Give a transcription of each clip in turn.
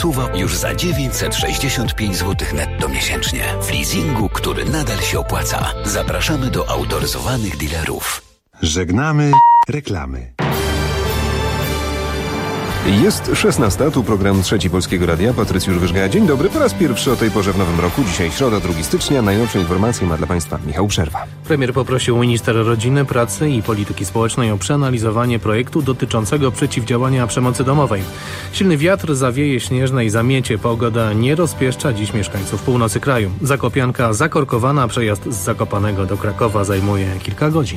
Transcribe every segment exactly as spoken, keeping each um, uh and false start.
Tuwa już za dziewięćset sześćdziesiąt pięć złotych netto miesięcznie. W leasingu, który nadal się opłaca. Zapraszamy do autoryzowanych dealerów. Żegnamy reklamy. Jest szesnasta, tu program Trzeci Polskiego Radia. Patrycjusz Wyżga. Dzień dobry, po raz pierwszy o tej porze w nowym roku. Dzisiaj środa, drugiego stycznia. Najnowsze informacje ma dla Państwa Michał Przerwa. Premier poprosił minister rodziny, pracy i polityki społecznej o przeanalizowanie projektu dotyczącego przeciwdziałania przemocy domowej. Silny wiatr zawieje śnieżne i zamiecie. Pogoda nie rozpieszcza dziś mieszkańców północy kraju. Zakopianka zakorkowana, przejazd z Zakopanego do Krakowa zajmuje kilka godzin.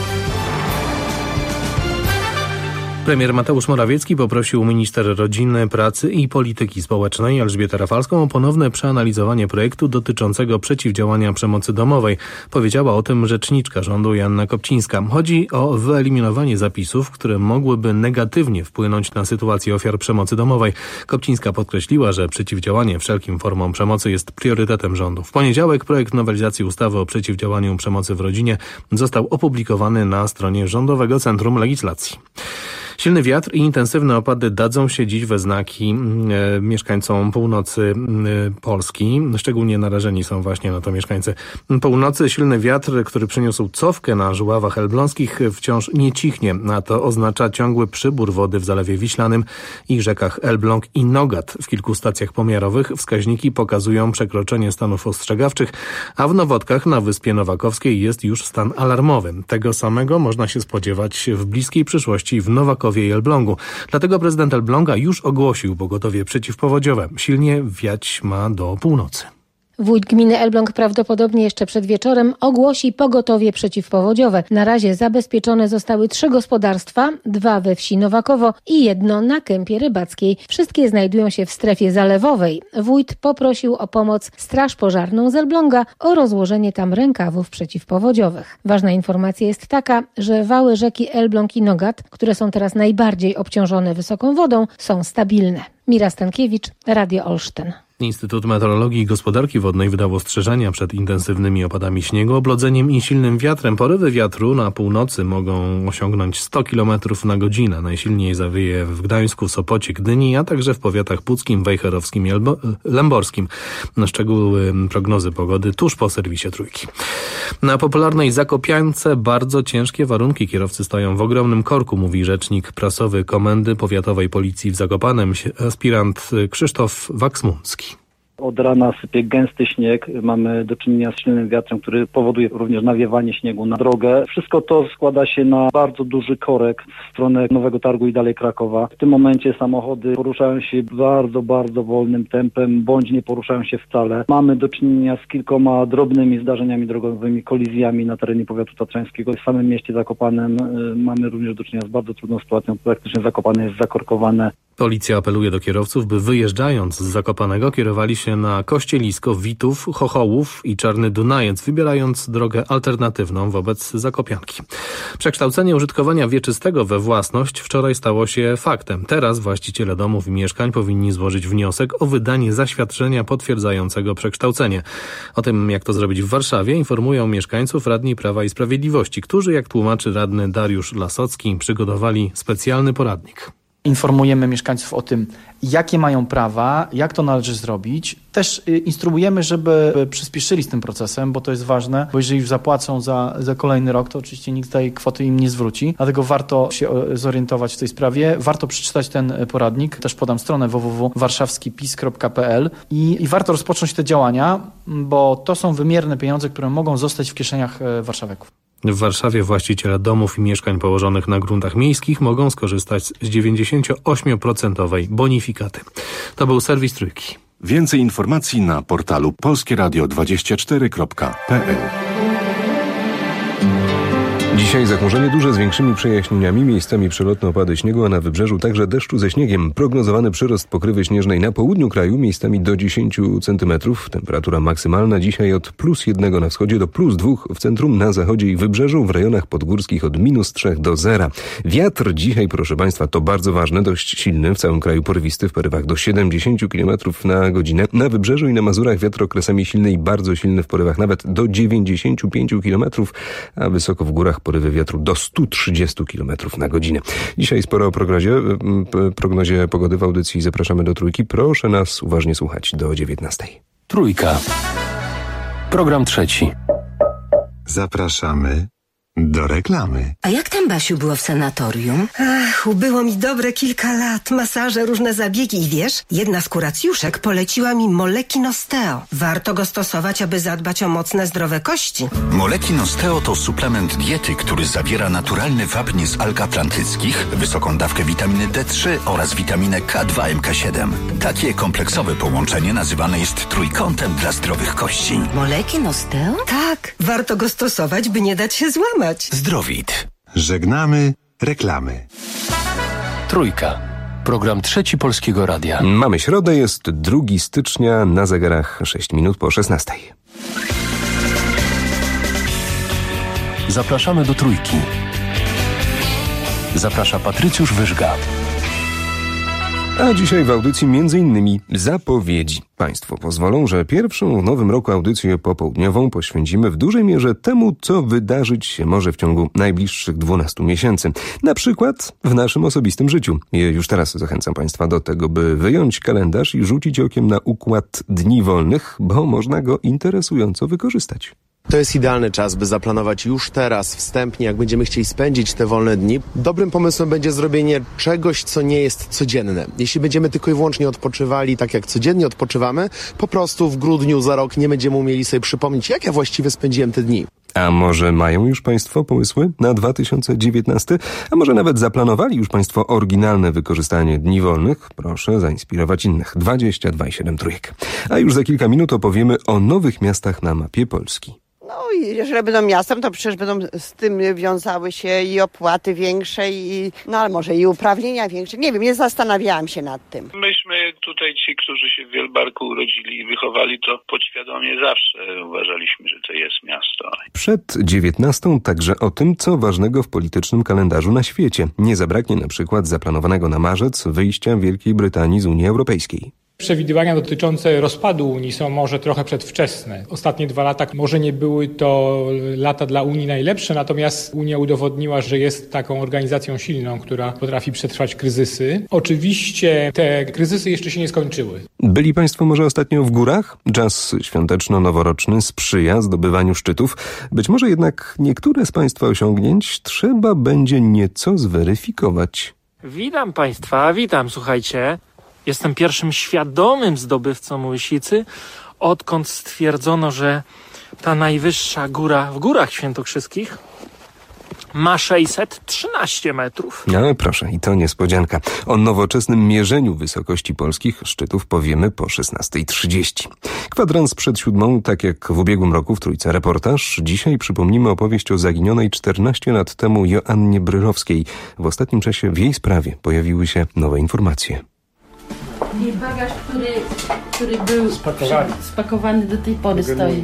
Premier Mateusz Morawiecki poprosił minister rodziny, pracy i polityki społecznej Elżbietę Rafalską o ponowne przeanalizowanie projektu dotyczącego przeciwdziałania przemocy domowej. Powiedziała o tym rzeczniczka rządu Joanna Kopcińska. Chodzi o wyeliminowanie zapisów, które mogłyby negatywnie wpłynąć na sytuację ofiar przemocy domowej. Kopcińska podkreśliła, że przeciwdziałanie wszelkim formom przemocy jest priorytetem rządu. W poniedziałek projekt nowelizacji ustawy o przeciwdziałaniu przemocy w rodzinie został opublikowany na stronie Rządowego Centrum Legislacji. Silny wiatr i intensywne opady dadzą się dziś we znaki e, mieszkańcom północy e, Polski. Szczególnie narażeni są właśnie na to mieszkańcy północy. Silny wiatr, który przyniósł cofkę na Żuławach Elbląskich, wciąż nie cichnie, a to oznacza ciągły przybór wody w Zalewie Wiślanym i rzekach Elbląg i Nogat. W kilku stacjach pomiarowych wskaźniki pokazują przekroczenie stanów ostrzegawczych, a w Nowodkach na Wyspie Nowakowskiej jest już stan alarmowy. Tego samego można się spodziewać w bliskiej przyszłości w Nowakowie i Elblągu. Dlatego prezydent Elbląga już ogłosił pogotowie przeciwpowodziowe. Silnie wiać ma do północy. Wójt gminy Elbląg prawdopodobnie jeszcze przed wieczorem ogłosi pogotowie przeciwpowodziowe. Na razie zabezpieczone zostały trzy gospodarstwa, dwa we wsi Nowakowo i jedno na kępie rybackiej. Wszystkie znajdują się w strefie zalewowej. Wójt poprosił o pomoc Straż Pożarną z Elbląga o rozłożenie tam rękawów przeciwpowodziowych. Ważna informacja jest taka, że wały rzeki Elbląg i Nogat, które są teraz najbardziej obciążone wysoką wodą, są stabilne. Mira Stankiewicz, Radio Olsztyn. Instytut Meteorologii i Gospodarki Wodnej wydał ostrzeżenia przed intensywnymi opadami śniegu, oblodzeniem i silnym wiatrem. Porywy wiatru na północy mogą osiągnąć sto kilometrów na godzinę. Najsilniej zawieje w Gdańsku, Sopocie, Gdyni, a także w powiatach puckim, wejherowskim i lęborskim. Na szczegóły prognozy pogody tuż po serwisie Trójki. Na popularnej Zakopiance bardzo ciężkie warunki. Kierowcy stoją w ogromnym korku, mówi rzecznik prasowy Komendy Powiatowej Policji w Zakopanem, aspirant Krzysztof Waksmuncki. Od rana sypie gęsty śnieg, mamy do czynienia z silnym wiatrem, który powoduje również nawiewanie śniegu na drogę. Wszystko to składa się na bardzo duży korek w stronę Nowego Targu i dalej Krakowa. W tym momencie samochody poruszają się bardzo, bardzo wolnym tempem, bądź nie poruszają się wcale. Mamy do czynienia z kilkoma drobnymi zdarzeniami drogowymi, kolizjami na terenie powiatu tatrzańskiego. W samym mieście Zakopanem y, mamy również do czynienia z bardzo trudną sytuacją. Praktycznie Zakopane jest zakorkowane. Policja apeluje do kierowców, by wyjeżdżając z Zakopanego kierowali się na Kościelisko, Witów, Chochołów i Czarny Dunajec, wybierając drogę alternatywną wobec Zakopianki. Przekształcenie użytkowania wieczystego we własność wczoraj stało się faktem. Teraz właściciele domów i mieszkań powinni złożyć wniosek o wydanie zaświadczenia potwierdzającego przekształcenie. O tym, jak to zrobić w Warszawie, informują mieszkańców radni Prawa i Sprawiedliwości, którzy, jak tłumaczy radny Dariusz Lasocki, przygotowali specjalny poradnik. Informujemy mieszkańców o tym, jakie mają prawa, jak to należy zrobić. Też instruujemy, żeby przyspieszyli z tym procesem, bo to jest ważne, bo jeżeli już zapłacą za, za kolejny rok, to oczywiście nikt tej kwoty im nie zwróci. Dlatego warto się zorientować w tej sprawie. Warto przeczytać ten poradnik. Też podam stronę w w w kropka warszawski pis kropka p l i, i warto rozpocząć te działania, bo to są wymierne pieniądze, które mogą zostać w kieszeniach warszawiaków. W Warszawie właściciele domów i mieszkań położonych na gruntach miejskich mogą skorzystać z dziewięćdziesięcioosmioprocentowej bonifikaty. To był serwis Trójki. Więcej informacji na portalu polskie radio dwadzieścia cztery kropka p l. Dzisiaj zachmurzenie duże z większymi przejaśnieniami, miejscami przelotne opady śniegu, a na wybrzeżu także deszczu ze śniegiem. Prognozowany przyrost pokrywy śnieżnej na południu kraju, miejscami do dziesięć centymetrów. Temperatura maksymalna dzisiaj od plus jednego na wschodzie do plus dwóch w centrum, na zachodzie i wybrzeżu, w rejonach podgórskich od minus trzech do zera. Wiatr dzisiaj, proszę Państwa, to bardzo ważne, dość silny, w całym kraju porwisty, w porywach do siedemdziesiąt kilometrów na godzinę. Na wybrzeżu i na Mazurach wiatr okresami silny i bardzo silny w porywach nawet do dziewięćdziesiąt pięć kilometrów, a wysoko w górach porywy wiatru do stu trzydziestu kilometrów na godzinę. Dzisiaj sporo o prognozie, prognozie pogody w audycji Zapraszamy do Trójki. Proszę nas uważnie słuchać do dziewiętnastej. Trójka. Program trzeci. Zapraszamy do reklamy. A jak tam, Basiu, było w sanatorium? Ach, ubyło mi dobre kilka lat. Masaże, różne zabiegi i wiesz, jedna z kuracjuszek poleciła mi Moleki Nosteo. Warto go stosować, aby zadbać o mocne, zdrowe kości. Moleki Nosteo to suplement diety, który zawiera naturalny wapń z alg atlantyckich, wysoką dawkę witaminy D trzy oraz witaminę K dwa M K siedem. Takie kompleksowe połączenie nazywane jest trójkątem dla zdrowych kości. Moleki Nosteo? Tak, warto go stosować, by nie dać się złamać. Zdrowit. Żegnamy reklamy. Trójka. Program trzeci Polskiego Radia. Mamy środę, jest drugiego stycznia, na zegarach sześć minut po szesnastej. Zapraszamy do Trójki. Zaprasza Patrycjusz Wyżga. A dzisiaj w audycji między innymi zapowiedzi. Państwo pozwolą, że pierwszą w nowym roku audycję popołudniową poświęcimy w dużej mierze temu, co wydarzyć się może w ciągu najbliższych dwunastu miesięcy. Na przykład w naszym osobistym życiu. I już teraz zachęcam Państwa do tego, by wyjąć kalendarz i rzucić okiem na układ dni wolnych, bo można go interesująco wykorzystać. To jest idealny czas, by zaplanować już teraz, wstępnie, jak będziemy chcieli spędzić te wolne dni. Dobrym pomysłem będzie zrobienie czegoś, co nie jest codzienne. Jeśli będziemy tylko i wyłącznie odpoczywali tak, jak codziennie odpoczywamy, po prostu w grudniu za rok nie będziemy umieli sobie przypomnieć, jak ja właściwie spędziłem te dni. A może mają już Państwo pomysły na dwa tysiące dziewiętnasty? A może nawet zaplanowali już Państwo oryginalne wykorzystanie dni wolnych? Proszę zainspirować innych. dwadzieścia dwa i siedem trójek. A już za kilka minut opowiemy o nowych miastach na mapie Polski. No i jeżeli będą miastem, to przecież będą z tym wiązały się i opłaty większe, i no ale może i uprawnienia większe. Nie wiem, nie zastanawiałam się nad tym. Myśmy tutaj, ci, którzy się w Wielbarku urodzili i wychowali, to podświadomie zawsze uważaliśmy, że to jest miasto. Przed dziewiętnastą także o tym, co ważnego w politycznym kalendarzu na świecie. Nie zabraknie na przykład zaplanowanego na marzec wyjścia Wielkiej Brytanii z Unii Europejskiej. Przewidywania dotyczące rozpadu Unii są może trochę przedwczesne. Ostatnie dwa lata może nie były to lata dla Unii najlepsze, natomiast Unia udowodniła, że jest taką organizacją silną, która potrafi przetrwać kryzysy. Oczywiście te kryzysy jeszcze się nie skończyły. Byli Państwo może ostatnio w górach? Czas świąteczno-noworoczny sprzyja zdobywaniu szczytów. Być może jednak niektóre z Państwa osiągnięć trzeba będzie nieco zweryfikować. Witam Państwa, witam, słuchajcie. Jestem pierwszym świadomym zdobywcą Łysicy, odkąd stwierdzono, że ta najwyższa góra w Górach Świętokrzyskich ma sześćset trzynaście metrów. No proszę, i to niespodzianka. O nowoczesnym mierzeniu wysokości polskich szczytów powiemy po szesnastej trzydzieści. Kwadrans przed siódmą, tak jak w ubiegłym roku w Trójce Reportaż. Dzisiaj przypomnimy opowieść o zaginionej czternaście lat temu Joannie Brylowskiej. W ostatnim czasie w jej sprawie pojawiły się nowe informacje. I bagaż, który, który był spakowany. spakowany do tej pory stoi.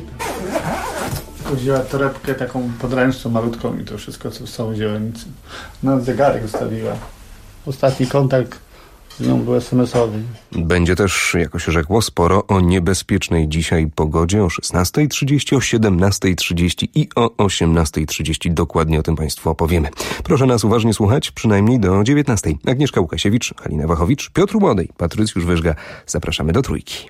Wzięła torebkę taką podręczną, malutką i to wszystko, co w całej dzielnicy. Nawet zegarek zostawiła. Ostatni kontakt z nią był es em esowy. Będzie też, jako się rzekło, sporo o niebezpiecznej dzisiaj pogodzie o szesnastej trzydzieści, o siedemnastej trzydzieści i o osiemnastej trzydzieści. Dokładnie o tym Państwu opowiemy. Proszę nas uważnie słuchać, przynajmniej do dziewiętnastej. Agnieszka Łukasiewicz, Halina Wachowicz, Piotr Młodej, Patrycjusz Wyżga. Zapraszamy do Trójki.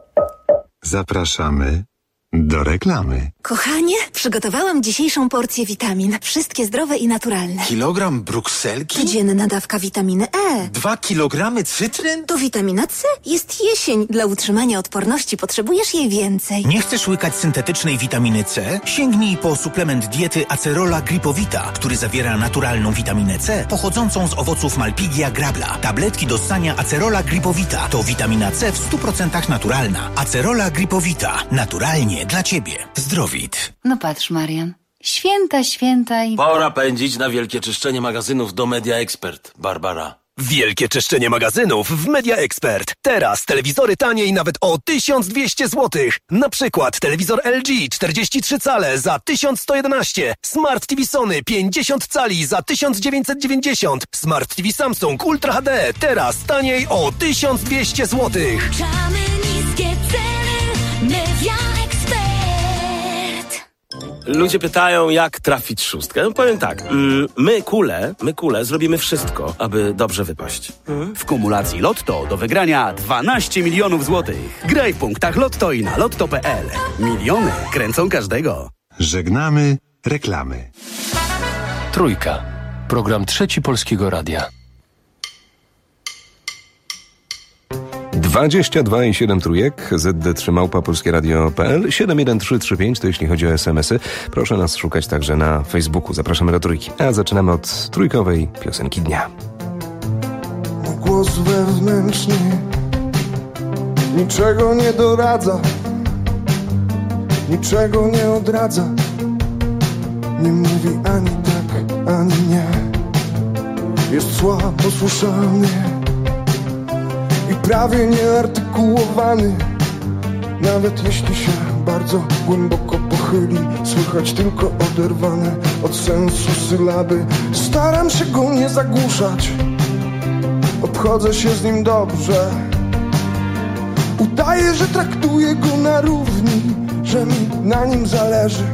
Zapraszamy do reklamy. Kochanie, przygotowałam dzisiejszą porcję witamin. Wszystkie zdrowe i naturalne. Kilogram brukselki? Codzienna dawka witaminy E. Dwa kilogramy cytryn? To witamina C. Jest jesień. Dla utrzymania odporności potrzebujesz jej więcej. Nie chcesz łykać syntetycznej witaminy C? Sięgnij po suplement diety Acerola Gripowita, który zawiera naturalną witaminę C pochodzącą z owoców Malpighia grabla. Tabletki do ssania Acerola Gripowita to witamina C w stu procentach naturalna. Acerola Gripowita. Naturalnie dla Ciebie. Zdrowit. No patrz, Marian. Święta, święta i... Pora pędzić na wielkie czyszczenie magazynów do Media Expert. Barbara. Wielkie czyszczenie magazynów w Media Expert. Teraz telewizory taniej nawet o tysiąc dwieście złotych. Na przykład telewizor L G czterdzieści trzy cale za tysiąc sto jedenaście, Smart T V Sony pięćdziesiąt cali za tysiąc dziewięćset dziewięćdziesiąt, Smart T V Samsung Ultra H D teraz taniej o tysiąc dwieście złotych. Niskie ceny, Media Expert. Ludzie pytają, jak trafić szóstkę. No powiem tak, mm, my kule, my kule zrobimy wszystko, aby dobrze wypaść. Mhm. W kumulacji Lotto do wygrania dwanaście milionów złotych. Graj w punktach Lotto i na lotto kropka pe el. Miliony kręcą każdego. Żegnamy reklamy. Trójka. Program Trzeci Polskiego Radia. dwadzieścia dwa i siedem trójek, zet de trzy małpa polskie radio kropka pe el, siedem jeden trzy trzy pięć to jeśli chodzi o es em esy. Proszę nas szukać także na Facebooku. Zapraszamy do Trójki. A zaczynamy od trójkowej piosenki dnia. Głos wewnętrzny niczego nie doradza, niczego nie odradza, nie mówi ani tak, ani nie. Jest słabo posłuszany i prawie nieartykułowany. Nawet jeśli się bardzo głęboko pochyli, słychać tylko oderwane od sensu sylaby. Staram się go nie zagłuszać, obchodzę się z nim dobrze. Udaję, że traktuję go na równi, że mi na nim zależy.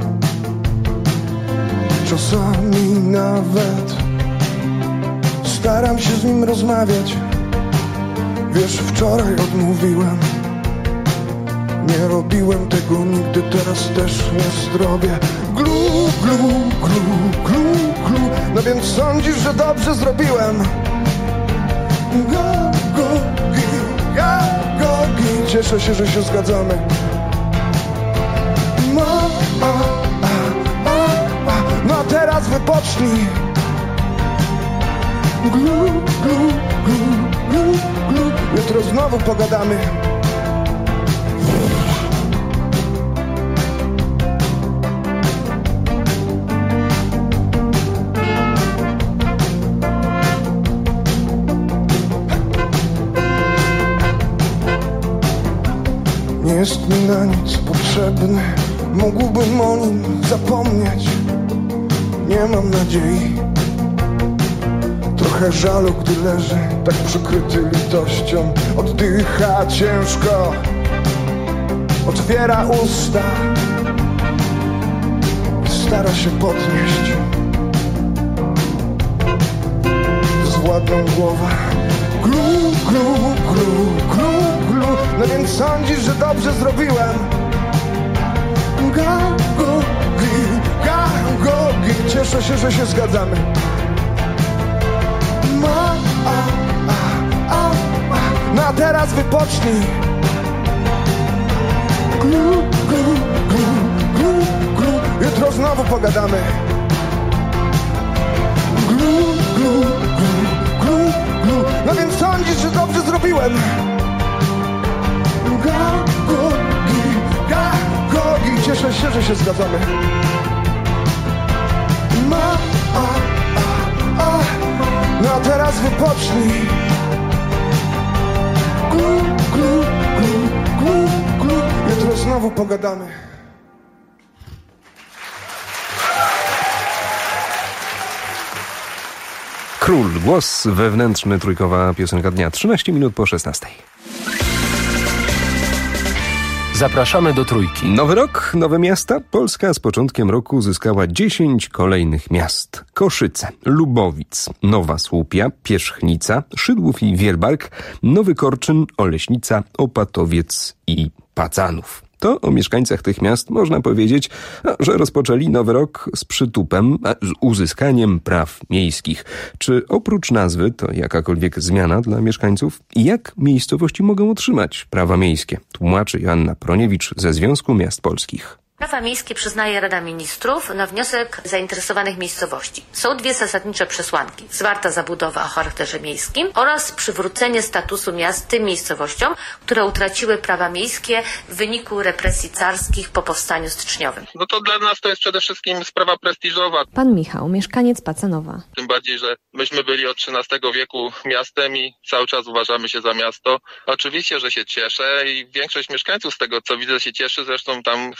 Czasami nawet staram się z nim rozmawiać. Wiesz, wczoraj odmówiłem, nie robiłem tego nigdy, teraz też nie zrobię. Glu, glu, glu, glu, glu. No więc sądzisz, że dobrze zrobiłem? Go, go, gi, ga, go, gi. Cieszę się, że się zgadzamy. No, a, a, a, a. No a teraz wypocznij. Glu, glu, glu, glu, glu. Jutro znowu pogadamy. Nie jest mi na nic potrzebny, mógłbym o nim zapomnieć. Nie mam nadziei, trochę żalu, gdy leży tak przykryty litością. Oddycha ciężko, otwiera usta, stara się podnieść zwładną głowę. Glu, glu, glu, glu, glu. No więc sądzisz, że dobrze zrobiłem? Ga, go, gi, ga, go, gi. Cieszę się, że się zgadzamy. Ma, a, a, a, a. No a teraz wypocznij. Glu, glu, glu, glu, glu. Jutro znowu pogadamy. Glu, glu, glu, glu, glu. No więc sądzisz, że dobrze zrobiłem? Ga, go, gi, ga, go, gi. Cieszę się, że się zgadzamy. Ma, a, a, a. No a teraz wypocznij. Glu, glu, glu, glu, glu. Jutro znowu pogadamy. Król, głos wewnętrzny, trójkowa piosenka dnia, trzynaście minut po szesnastej. Zapraszamy do Trójki. Nowy rok, nowe miasta. Polska z początkiem roku zyskała dziesięć kolejnych miast. Koszyce, Lubowic, Nowa Słupia, Pierzchnica, Szydłów i Wielbark, Nowy Korczyn, Oleśnica, Opatowiec i Pacanów. To o mieszkańcach tych miast można powiedzieć, że rozpoczęli nowy rok z przytupem, z uzyskaniem praw miejskich. Czy oprócz nazwy to jakakolwiek zmiana dla mieszkańców? Jak miejscowości mogą otrzymać prawa miejskie? Tłumaczy Joanna Proniewicz ze Związku Miast Polskich. Prawa miejskie przyznaje Rada Ministrów na wniosek zainteresowanych miejscowości. Są dwie zasadnicze przesłanki. Zwarta zabudowa o charakterze miejskim oraz przywrócenie statusu miast tym miejscowościom, które utraciły prawa miejskie w wyniku represji carskich po powstaniu styczniowym. No to dla nas to jest przede wszystkim sprawa prestiżowa. Pan Michał, mieszkaniec Pacanowa. Tym bardziej, że myśmy byli od trzynastego wieku miastem i cały czas uważamy się za miasto. Oczywiście, że się cieszę i większość mieszkańców z tego, co widzę, się cieszy. Zresztą tam w tym sondażu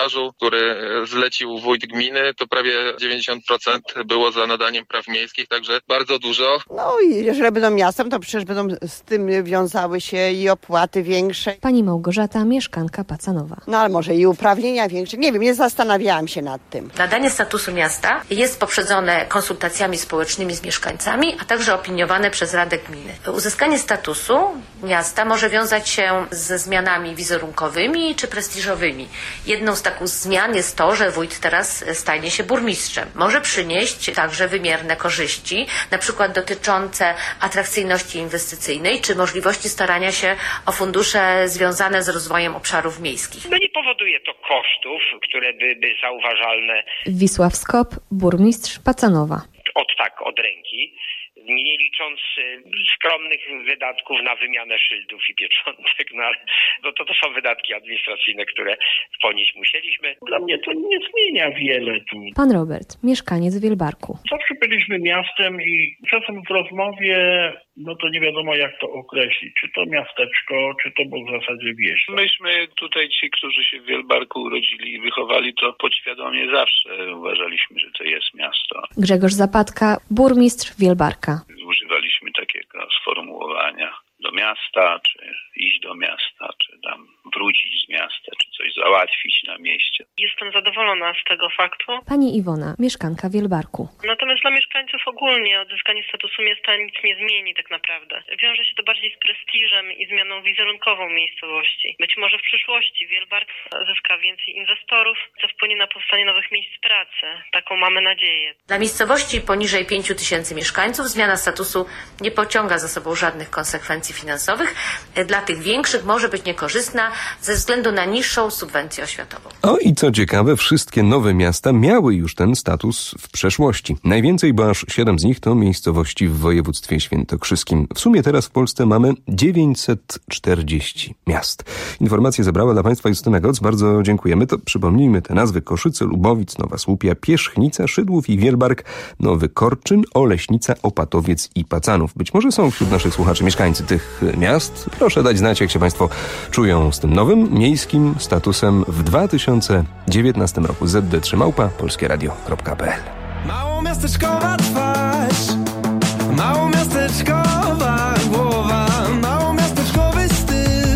sondażu, który zlecił wójt gminy, to prawie dziewięćdziesiąt procent było za nadaniem praw miejskich, także bardzo dużo. No i jeżeli będą miastem, to przecież będą z tym wiązały się i opłaty większe. Pani Małgorzata, mieszkanka Pacanowa. No ale może i uprawnienia większe. Nie wiem, nie zastanawiałam się nad tym. Nadanie statusu miasta jest poprzedzone konsultacjami społecznymi z mieszkańcami, a także opiniowane przez Radę Gminy. Uzyskanie statusu miasta może wiązać się ze zmianami wizerunkowymi czy prestiżowymi. Jedną z takich zmian jest to, że wójt teraz stanie się burmistrzem. Może przynieść także wymierne korzyści, na przykład dotyczące atrakcyjności inwestycyjnej czy możliwości starania się o fundusze związane z rozwojem obszarów miejskich. No nie powoduje to kosztów, które były zauważalne. Wisław Skop, burmistrz Pacanowa. Od tak, od ręki. Nie licząc skromnych wydatków na wymianę szyldów i pieczątek, no ale no to, to są wydatki administracyjne, które ponieść musieliśmy. Dla mnie to nie zmienia wiele tu. Pan Robert, mieszkaniec Wielbarku. Zawsze byliśmy miastem i czasem w rozmowie, no to nie wiadomo jak to określić. Czy to miasteczko, czy to było w zasadzie wieś. Myśmy tutaj ci, którzy się w Wielbarku urodzili i wychowali, to podświadomie zawsze uważaliśmy, że to jest miasto. Grzegorz Zapadka, burmistrz Wielbarka. Używaliśmy takiego sformułowania do miasta, czy iść do miasta, czy tam wrócić z miasta, czy coś załatwić na mieście. Jestem zadowolona z tego faktu. Pani Iwona, mieszkanka Wielbarku. Natomiast dla mieszkańców ogólnie odzyskanie statusu miasta nic nie zmieni tak naprawdę. Wiąże się to bardziej z prestiżem i zmianą wizerunkową miejscowości. Być może w przyszłości Wielbark zyska więcej inwestorów, co wpłynie na powstanie nowych miejsc pracy. Taką mamy nadzieję. Dla miejscowości poniżej pięciu tysięcy mieszkańców zmiana statusu nie pociąga za sobą żadnych konsekwencji finansowych. Dla tych większych może być niekorzystna ze względu na niższą subwencję oświatową. O i co ciekawe, wszystkie nowe miasta miały już ten status w przeszłości. Najwięcej, bo aż siedem z nich to miejscowości w województwie świętokrzyskim. W sumie teraz w Polsce mamy dziewięćset czterdzieści miast. Informacje zebrała dla Państwa Justyna Goc. Bardzo dziękujemy. To przypomnijmy te nazwy: Koszyce, Lubowic, Nowa Słupia, Pierzchnica, Szydłów i Wielbark, Nowy Korczyn, Oleśnica, Opatowiec i Pacanów. Być może są wśród naszych słuchaczy mieszkańcy tych miast. Proszę dać znać, jak się Państwo czują z tym nowym miejskim statusem w dwa tysiące dziewiętnastym roku. zet de trzy małpa polskieradio kropka pe el. Małomiasteczkowa twarz, małomiasteczkowa głowa, małomiasteczkowy styl,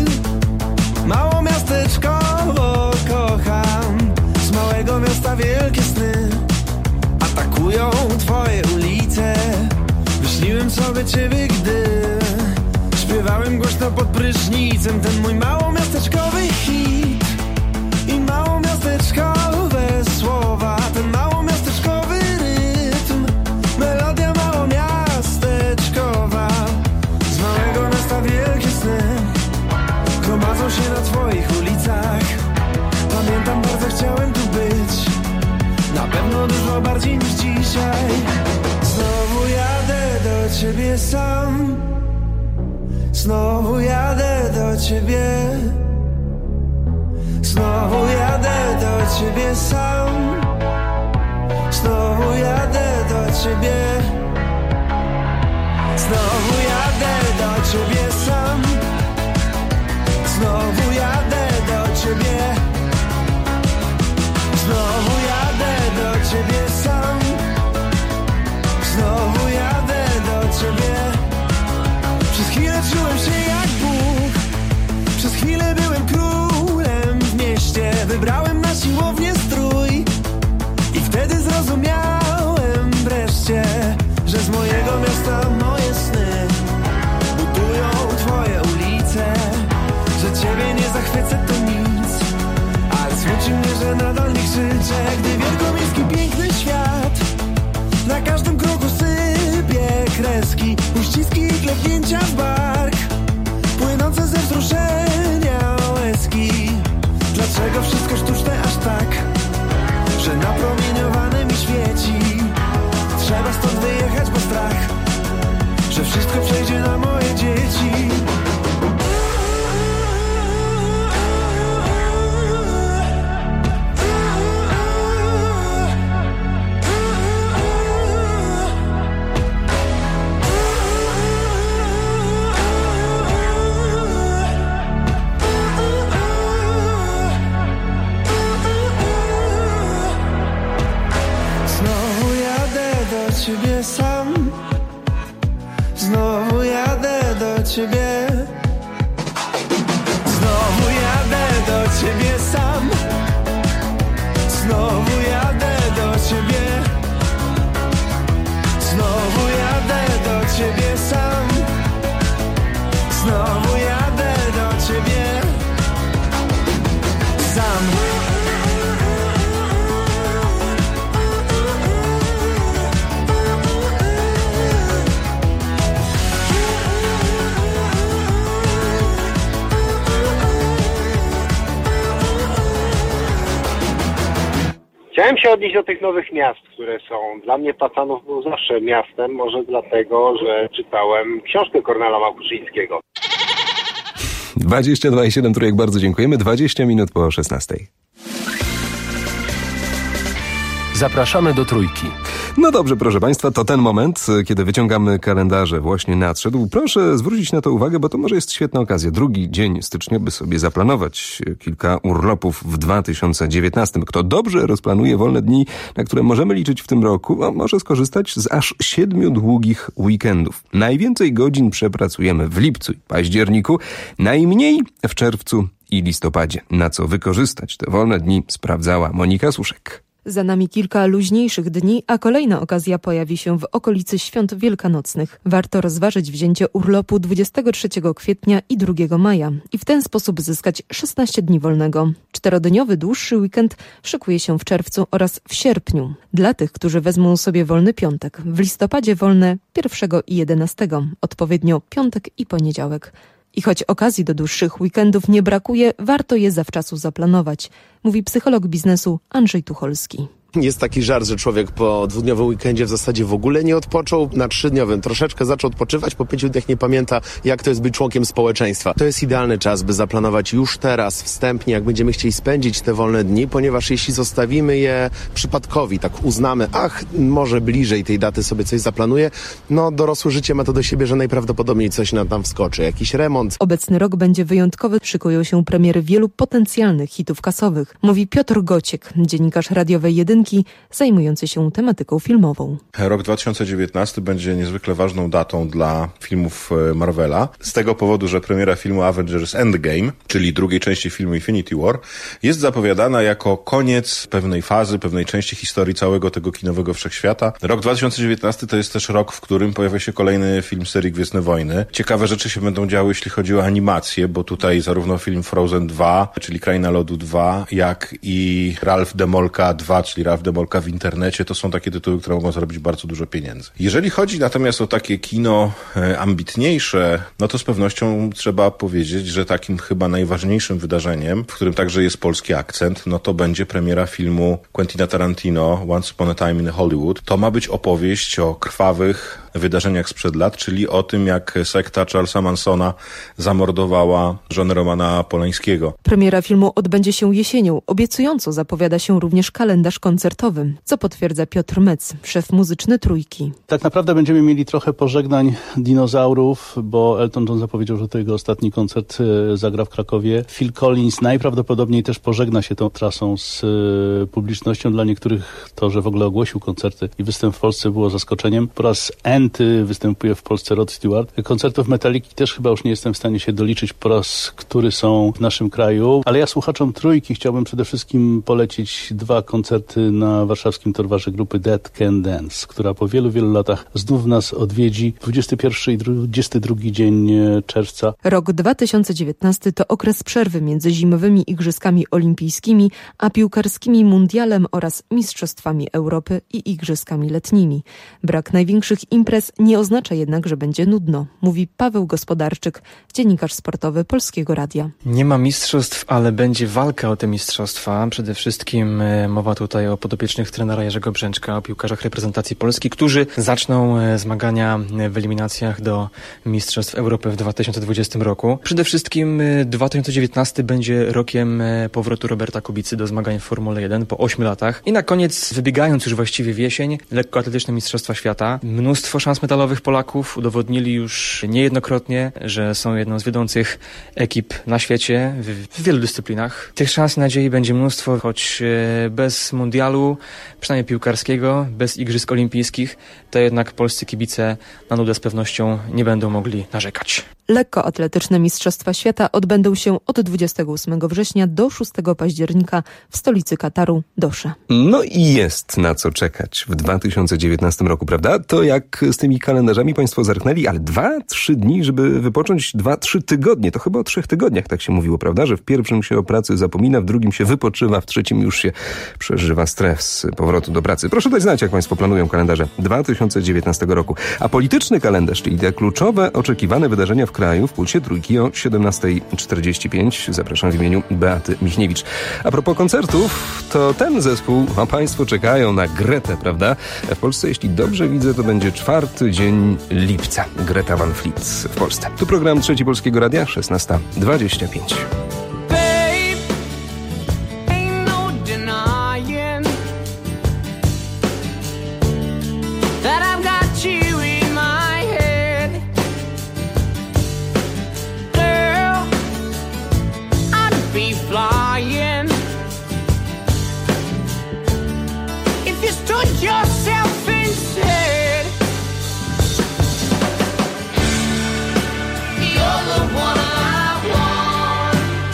małomiasteczkowo kocham. Z małego miasta wielkie sny atakują twoje ulice. Wyśniłem sobie ciebie, gdy śpiewałem głośno pod prysznicem ten mój małomiasteczkowy hit i małomiasteczkowe słowa, ten małomiasteczkowy rytm, melodia małomiasteczkowa. Z małego miasta wielkie sny gromadzą się na twoich ulicach. Pamiętam, bardzo chciałem tu być, na pewno dużo bardziej niż dzisiaj. Znowu jadę do ciebie sam, znowu jadę do ciebie, znowu jadę do ciebie sam, znowu jadę do ciebie, znowu jadę do ciebie sam, znowu jadę do ciebie, znowu jadę do ciebie sam, znowu jadę do ciebie. Przez chwilę czułem się jak Bóg, przez chwilę byłem królem w mieście. Wybrałem na siłownię strój i wtedy zrozumiałem wreszcie, że z mojego miasta moje sny budują twoje ulice. Że ciebie nie zachwycę to nic, ale smuci mnie, że nadal nie krzyczę, gdy wielkomiejski piękny świat na każdym kroku sypie kreski, uściski i klepnięcia w bark, płynące ze wzruszenia łezki. Dlaczego wszystko sztuczne aż tak, że napromieniowane mi świeci? Trzeba stąd wyjechać, bo strach, że wszystko przejdzie na moje dzieci. ciebie. Znowu jadę do ciebie sam. Znowu jadę do ciebie. Znowu jadę do ciebie sam. Znowu jadę do ciebie sam. Chciałem się odnieść do tych nowych miast, które są. Dla mnie Pacanów był zawsze miastem, może dlatego, że czytałem książkę Kornela Małkuszyńskiego. dwadzieścia dwa i siedem trójek, bardzo dziękujemy. dwadzieścia minut po szesnastej. Zapraszamy do Trójki. No dobrze, proszę Państwa, to ten moment, kiedy wyciągamy kalendarze, właśnie nadszedł. Proszę zwrócić na to uwagę, bo to może jest świetna okazja. Drugi dzień stycznia, by sobie zaplanować kilka urlopów w dwa tysiące dziewiętnastym. Kto dobrze rozplanuje wolne dni, na które możemy liczyć w tym roku, no, może skorzystać z aż siedmiu długich weekendów. Najwięcej godzin przepracujemy w lipcu i październiku, najmniej w czerwcu i listopadzie. Na co wykorzystać te wolne dni, sprawdzała Monika Suszek. Za nami kilka luźniejszych dni, a kolejna okazja pojawi się w okolicy świąt wielkanocnych. Warto rozważyć wzięcie urlopu dwudziestego trzeciego kwietnia i drugiego maja i w ten sposób zyskać szesnaście dni wolnego. Czterodniowy dłuższy weekend szykuje się w czerwcu oraz w sierpniu. Dla tych, którzy wezmą sobie wolny piątek, w listopadzie wolne pierwszego i jedenastego, odpowiednio piątek i poniedziałek. I choć okazji do dłuższych weekendów nie brakuje, warto je zawczasu zaplanować, mówi psycholog biznesu Andrzej Tucholski. Jest taki żart, że człowiek po dwudniowym weekendzie w zasadzie w ogóle nie odpoczął, na trzydniowym troszeczkę zaczął odpoczywać, po pięciu dniach nie pamięta, jak to jest być członkiem społeczeństwa. To jest idealny czas, by zaplanować już teraz, wstępnie, jak będziemy chcieli spędzić te wolne dni, ponieważ jeśli zostawimy je przypadkowi, tak uznamy, ach, może bliżej tej daty sobie coś zaplanuję, no dorosłe życie ma to do siebie, że najprawdopodobniej coś nam tam wskoczy, jakiś remont. Obecny rok będzie wyjątkowy, szykują się premiery wielu potencjalnych hitów kasowych, mówi Piotr Gociek, dziennikarz radiowej Jedynki, zajmujący się tematyką filmową. Rok dwa tysiące dziewiętnasty będzie niezwykle ważną datą dla filmów Marvela. Z tego powodu, że premiera filmu Avengers Endgame, czyli drugiej części filmu Infinity War, jest zapowiadana jako koniec pewnej fazy, pewnej części historii całego tego kinowego wszechświata. Rok dwa tysiące dziewiętnasty to jest też rok, w którym pojawia się kolejny film serii Gwiezdne Wojny. Ciekawe rzeczy się będą działy, jeśli chodzi o animację, bo tutaj zarówno film Frozen dwa, czyli Kraina Lodu dwa, jak i Ralph Demolka dwa, czyli Ralph Demolka w internecie, to są takie tytuły, które mogą zarobić bardzo dużo pieniędzy. Jeżeli chodzi natomiast o takie kino e, ambitniejsze, no to z pewnością trzeba powiedzieć, że takim chyba najważniejszym wydarzeniem, w którym także jest polski akcent, no to będzie premiera filmu Quentina Tarantino Once Upon a Time in Hollywood. To ma być opowieść o krwawych wydarzeniach sprzed lat, czyli o tym, jak sekta Charlesa Mansona zamordowała żonę Romana Polańskiego. Premiera filmu odbędzie się jesienią. Obiecująco zapowiada się również kalendarz koncertowy, co potwierdza Piotr Mec, szef muzyczny Trójki. Tak naprawdę będziemy mieli trochę pożegnań dinozaurów, bo Elton John zapowiedział, że to jego ostatni koncert zagra w Krakowie. Phil Collins najprawdopodobniej też pożegna się tą trasą z publicznością. Dla niektórych to, że w ogóle ogłosił koncerty i występ w Polsce było zaskoczeniem. Po raz enty występuje w Polsce Rod Stewart. Koncertów Metaliki też chyba już nie jestem w stanie się doliczyć po raz, który są w naszym kraju. Ale ja słuchaczom Trójki chciałbym przede wszystkim polecić dwa koncerty na warszawskim Torwarze grupy Dead Can Dance, która po wielu, wielu latach znów nas odwiedzi. dwudziesty pierwszy i dwudziesty drugi dzień czerwca. Rok dwa tysiące dziewiętnasty to okres przerwy między zimowymi Igrzyskami Olimpijskimi, a piłkarskimi mundialem oraz Mistrzostwami Europy i Igrzyskami Letnimi. Brak największych imprez nie oznacza jednak, że będzie nudno, mówi Paweł Gospodarczyk, dziennikarz sportowy Polskiego Radia. Nie ma mistrzostw, ale będzie walka o te mistrzostwa. Przede wszystkim mowa tutaj o podopiecznych trenera Jerzego Brzęczka, o piłkarzach reprezentacji Polski, którzy zaczną zmagania w eliminacjach do Mistrzostw Europy w dwa tysiące dwudziestym roku. Przede wszystkim dwa tysiące dziewiętnasty będzie rokiem powrotu Roberta Kubicy do zmagań w Formule jeden po ośmiu latach. I na koniec, wybiegając już właściwie w jesień, lekkoatletyczne Mistrzostwa Świata. Mnóstwo mnóstwo szans medalowych Polaków. Udowodnili już niejednokrotnie, że są jedną z wiodących ekip na świecie w, w wielu dyscyplinach. Tych szans i nadziei będzie mnóstwo, choć bez mundialu, przynajmniej piłkarskiego, bez igrzysk olimpijskich, to jednak polscy kibice na nudę z pewnością nie będą mogli narzekać. Lekkoatletyczne Mistrzostwa Świata odbędą się od dwudziestego ósmego września do szóstego października w stolicy Kataru, Dosze. No i jest na co czekać w dwa tysiące dziewiętnastym roku, prawda? To jak z tymi kalendarzami państwo zerknęli, ale dwa, trzy dni, żeby wypocząć, dwa, trzy tygodnie. To chyba o trzech tygodniach tak się mówiło, prawda? Że w pierwszym się o pracy zapomina, w drugim się wypoczywa, w trzecim już się przeżywa stres powrotu do pracy. Proszę dać znać, jak państwo planują kalendarze dwa tysiące dziewiętnastego roku. A polityczny kalendarz, czyli te kluczowe, oczekiwane wydarzenia w kraju w Pulsie Trójki o siedemnasta czterdzieści pięć. Zapraszam w imieniu Beaty Michniewicz. A propos koncertów, to ten zespół, a państwo czekają na Gretę, prawda? W Polsce, jeśli dobrze widzę, to będzie czwarty dzień lipca. Greta Van Fleet w Polsce. Tu program Trzeci Polskiego Radia, szesnasta dwadzieścia pięć. Yourself and said, you're the one I want.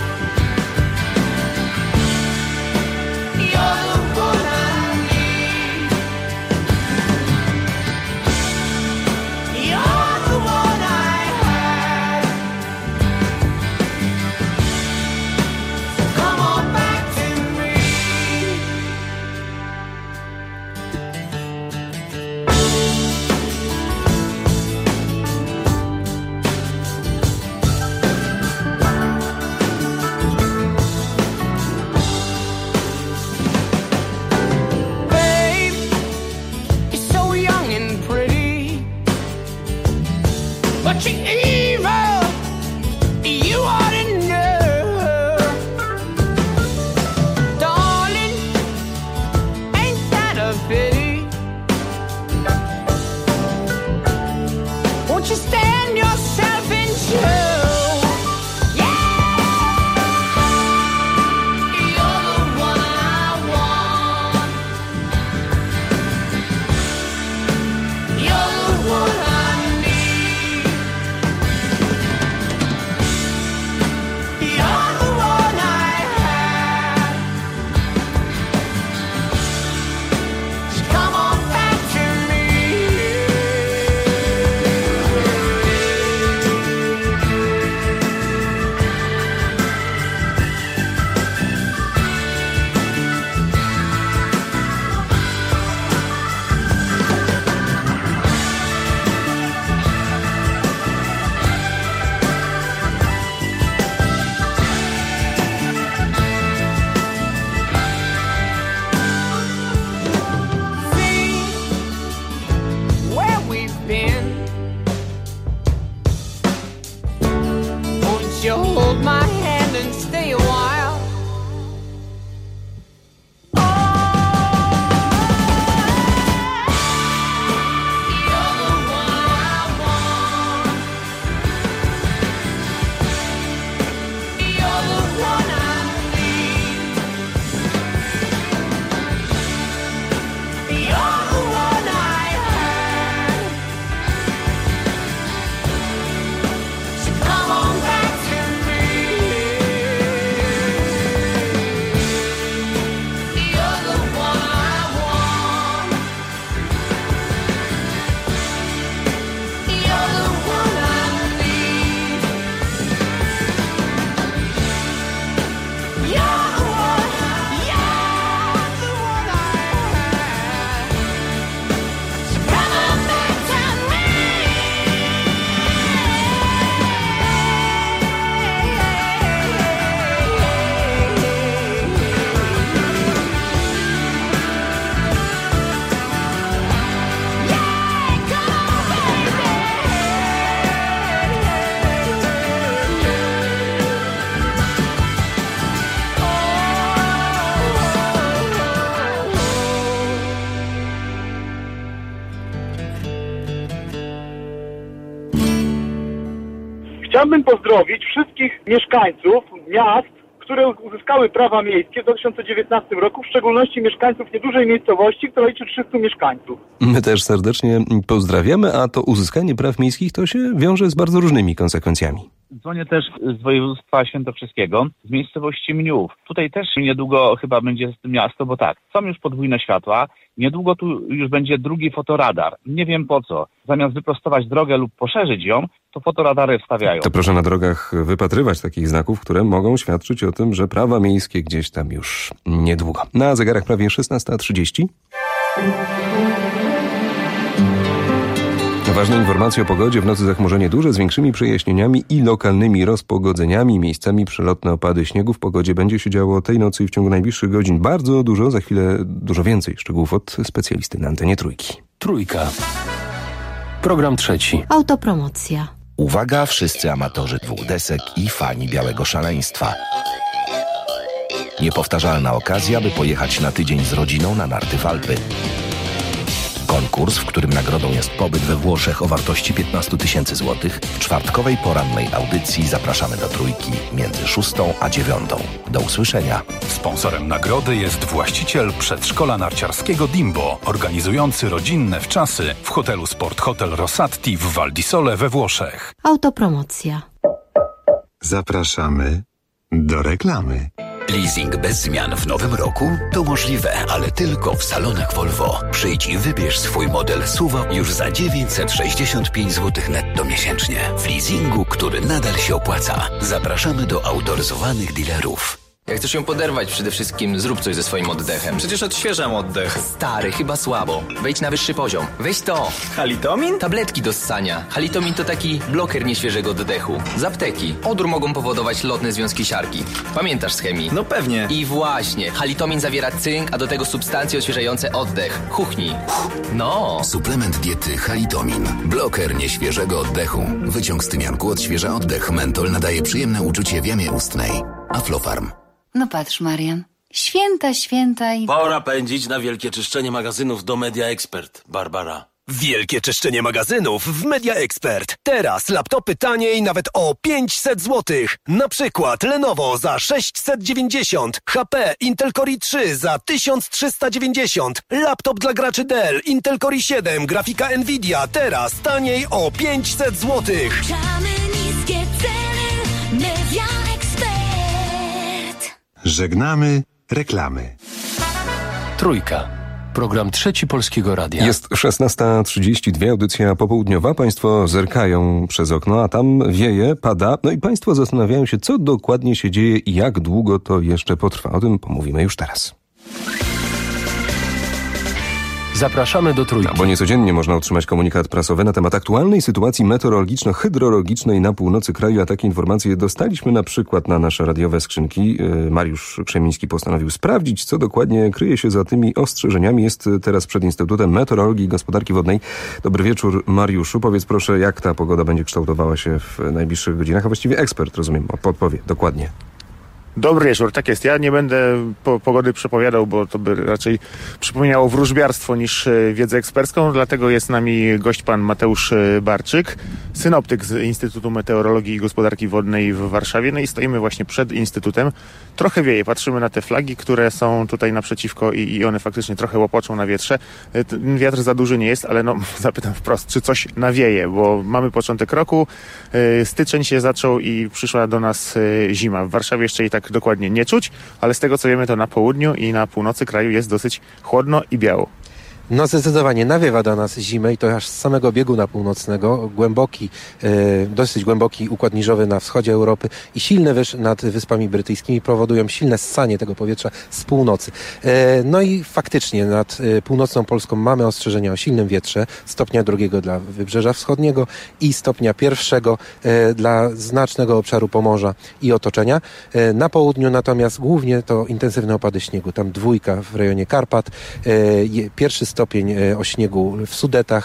Chciałbym pozdrowić wszystkich mieszkańców miast, które uzyskały prawa miejskie w dwa tysiące dziewiętnastym roku, w szczególności mieszkańców niedużej miejscowości, która liczy trzystu mieszkańców. My też serdecznie pozdrawiamy, a to uzyskanie praw miejskich to się wiąże z bardzo różnymi konsekwencjami. Dzwonię też z województwa świętokrzyskiego, z miejscowości Mniów. Tutaj też niedługo chyba będzie miasto, bo tak, są już podwójne światła, niedługo tu już będzie drugi fotoradar. Nie wiem po co. Zamiast wyprostować drogę lub poszerzyć ją, to fotoradary wstawiają. To proszę na drogach wypatrywać takich znaków, które mogą świadczyć o tym, że prawa miejskie gdzieś tam już niedługo. Na zegarach prawie szesnasta trzydzieści. Ważne informacje o pogodzie. W nocy zachmurzenie duże z większymi przejaśnieniami i lokalnymi rozpogodzeniami. Miejscami przelotne opady śniegu. W pogodzie będzie się działo tej nocy i w ciągu najbliższych godzin bardzo dużo. Za chwilę dużo więcej szczegółów od specjalisty na antenie Trójki. Trójka. Program trzeci. Autopromocja. Uwaga, wszyscy amatorzy dwóch-desek i fani białego szaleństwa. Niepowtarzalna okazja, by pojechać na tydzień z rodziną na narty w Alpy. Konkurs, w którym nagrodą jest pobyt we Włoszech o wartości piętnaście tysięcy złotych. W czwartkowej porannej audycji zapraszamy do Trójki między szóstą a dziewiątą. Do usłyszenia. Sponsorem nagrody jest właściciel przedszkola narciarskiego Dimbo, organizujący rodzinne wczasy w hotelu Sport Hotel Rossatti w Val di Sole we Włoszech. Autopromocja. Zapraszamy do reklamy. Leasing bez zmian w nowym roku? To możliwe, ale tylko w salonach Volvo. Przyjdź i wybierz swój model S U V już za dziewięćset sześćdziesiąt pięć złotych netto miesięcznie. W leasingu, który nadal się opłaca. Zapraszamy do autoryzowanych dealerów. Jak chcesz ją poderwać, przede wszystkim zrób coś ze swoim oddechem. Przecież odświeżam oddech. Stary, chyba słabo. Wejdź na wyższy poziom. Weź to. Halitomin? Tabletki do ssania. Halitomin to taki bloker nieświeżego oddechu. Z apteki. Odór mogą powodować lotne związki siarki. Pamiętasz z chemii? No pewnie. I właśnie. Halitomin zawiera cynk, a do tego substancje odświeżające oddech. Chuchnij. No. Suplement diety Halitomin. Bloker nieświeżego oddechu. Wyciąg z tymianku odświeża oddech. Mentol nadaje przyjemne uczucie w jamie ustnej. Aflofarm. No patrz, Marian. Święta, święta i... Pora pędzić na wielkie czyszczenie magazynów do Media Expert, Barbara. Wielkie czyszczenie magazynów w Media Expert. Teraz laptopy taniej nawet o pięćset złotych. Na przykład Lenovo za sześćset dziewięćdziesiąt, H P Intel Core i trzy za tysiąc trzysta dziewięćdziesiąt, laptop dla graczy Dell Intel Core i siedem, grafika Nvidia teraz taniej o pięćset złotych. Niskie ceny, Media Expert. Żegnamy reklamy. Trójka. Program Trzeci Polskiego Radia. Jest szesnasta trzydzieści dwa, audycja popołudniowa. Państwo zerkają przez okno, a tam wieje, pada. No i państwo zastanawiają się, co dokładnie się dzieje i jak długo to jeszcze potrwa. O tym pomówimy już teraz. Zapraszamy do Trójki. Bo niecodziennie można otrzymać komunikat prasowy na temat aktualnej sytuacji meteorologiczno-hydrologicznej na północy kraju, a takie informacje dostaliśmy na przykład na nasze radiowe skrzynki. Mariusz Krzemiński postanowił sprawdzić, co dokładnie kryje się za tymi ostrzeżeniami. Jest teraz przed Instytutem Meteorologii i Gospodarki Wodnej. Dobry wieczór, Mariuszu. Powiedz proszę, jak ta pogoda będzie kształtowała się w najbliższych godzinach, a właściwie ekspert, rozumiem, podpowie dokładnie. Dobry wieczór, tak jest. Ja nie będę po, pogody przepowiadał, bo to by raczej przypominało wróżbiarstwo niż wiedzę ekspercką, dlatego jest z nami gość pan Mateusz Barczyk, synoptyk z Instytutu Meteorologii i Gospodarki Wodnej w Warszawie. No i stoimy właśnie przed Instytutem. Trochę wieje, patrzymy na te flagi, które są tutaj naprzeciwko i, i one faktycznie trochę łopoczą na wietrze. Ten wiatr za duży nie jest, ale no zapytam wprost, czy coś nawieje, bo mamy początek roku, styczeń się zaczął i przyszła do nas zima. W Warszawie jeszcze i tak dokładnie nie czuć, ale z tego co wiemy, to na południu i na północy kraju jest dosyć chłodno i biało. No zdecydowanie nawiewa do nas zimę i to aż z samego bieguna północnego. Głęboki, e, dosyć głęboki układ niżowy na wschodzie Europy i silny wyż nad Wyspami Brytyjskimi powodują silne ssanie tego powietrza z północy. E, no i faktycznie nad e, północną Polską mamy ostrzeżenia o silnym wietrze, stopnia drugiego dla Wybrzeża Wschodniego i stopnia pierwszego e, dla znacznego obszaru Pomorza i otoczenia. E, na południu natomiast głównie to intensywne opady śniegu. Tam dwójka w rejonie Karpat, e, pierwszy stopień stopień o śniegu w Sudetach,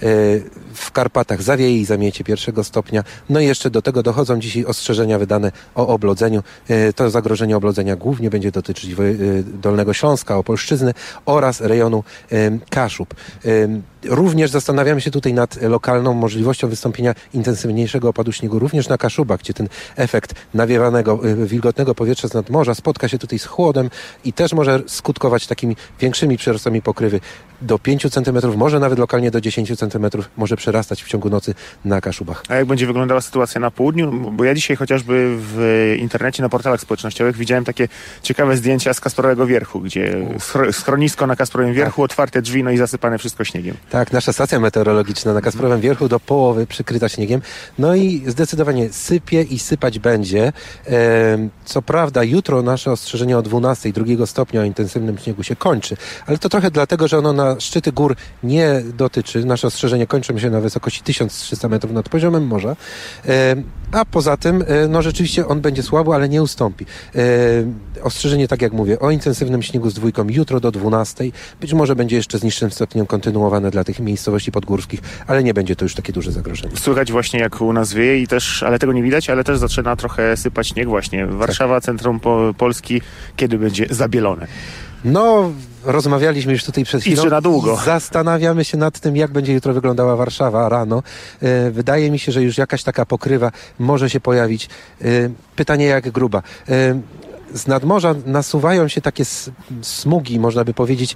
w Karpatach zawieje i zamiecie pierwszego stopnia. No i jeszcze do tego dochodzą dzisiaj ostrzeżenia wydane o oblodzeniu. To zagrożenie oblodzenia głównie będzie dotyczyć Dolnego Śląska, Opolszczyzny oraz rejonu Kaszub. Również zastanawiamy się tutaj nad lokalną możliwością wystąpienia intensywniejszego opadu śniegu również na Kaszubach, gdzie ten efekt nawiewanego, wilgotnego powietrza z nadmorza spotka się tutaj z chłodem i też może skutkować takimi większymi przyrostami pokrywy do pięciu centymetrów, może nawet lokalnie do dziesięciu centymetrów może przerastać w ciągu nocy na Kaszubach. A jak będzie wyglądała sytuacja na południu? Bo ja dzisiaj chociażby w internecie, na portalach społecznościowych widziałem takie ciekawe zdjęcia z Kasprowego Wierchu, gdzie schronisko na Kasprowym Wierchu, tak. Otwarte drzwi, no i zasypane wszystko śniegiem. Tak, nasza stacja meteorologiczna na Kasprowym Wierchu do połowy przykryta śniegiem. No i zdecydowanie sypie i sypać będzie. Co prawda jutro nasze ostrzeżenie o dwunastej, drugiego stopnia o intensywnym śniegu się kończy, ale to trochę dlatego, że ono na szczyty gór nie dotyczy. Nasze ostrzeżenie kończy się na wysokości tysiąc trzysta metrów nad poziomem morza. A poza tym, no rzeczywiście on będzie słabo, ale nie ustąpi. Ostrzeżenie, tak jak mówię, o intensywnym śniegu z dwójką jutro do dwunastej. Być może będzie jeszcze z niższym stopniem kontynuowane dla tych miejscowości podgórskich, ale nie będzie to już takie duże zagrożenie. Słychać właśnie jak u nas wieje i też, ale tego nie widać, ale też zaczyna trochę sypać śnieg właśnie. Warszawa, tak. Centrum po- Polski, kiedy będzie zabielone? No, rozmawialiśmy już tutaj przed chwilą. I czy na długo? Zastanawiamy się nad tym, jak będzie jutro wyglądała Warszawa rano. E, wydaje mi się, że już jakaś taka pokrywa może się pojawić. E, pytanie, jak gruba. E, Z nadmorza nasuwają się takie smugi, można by powiedzieć,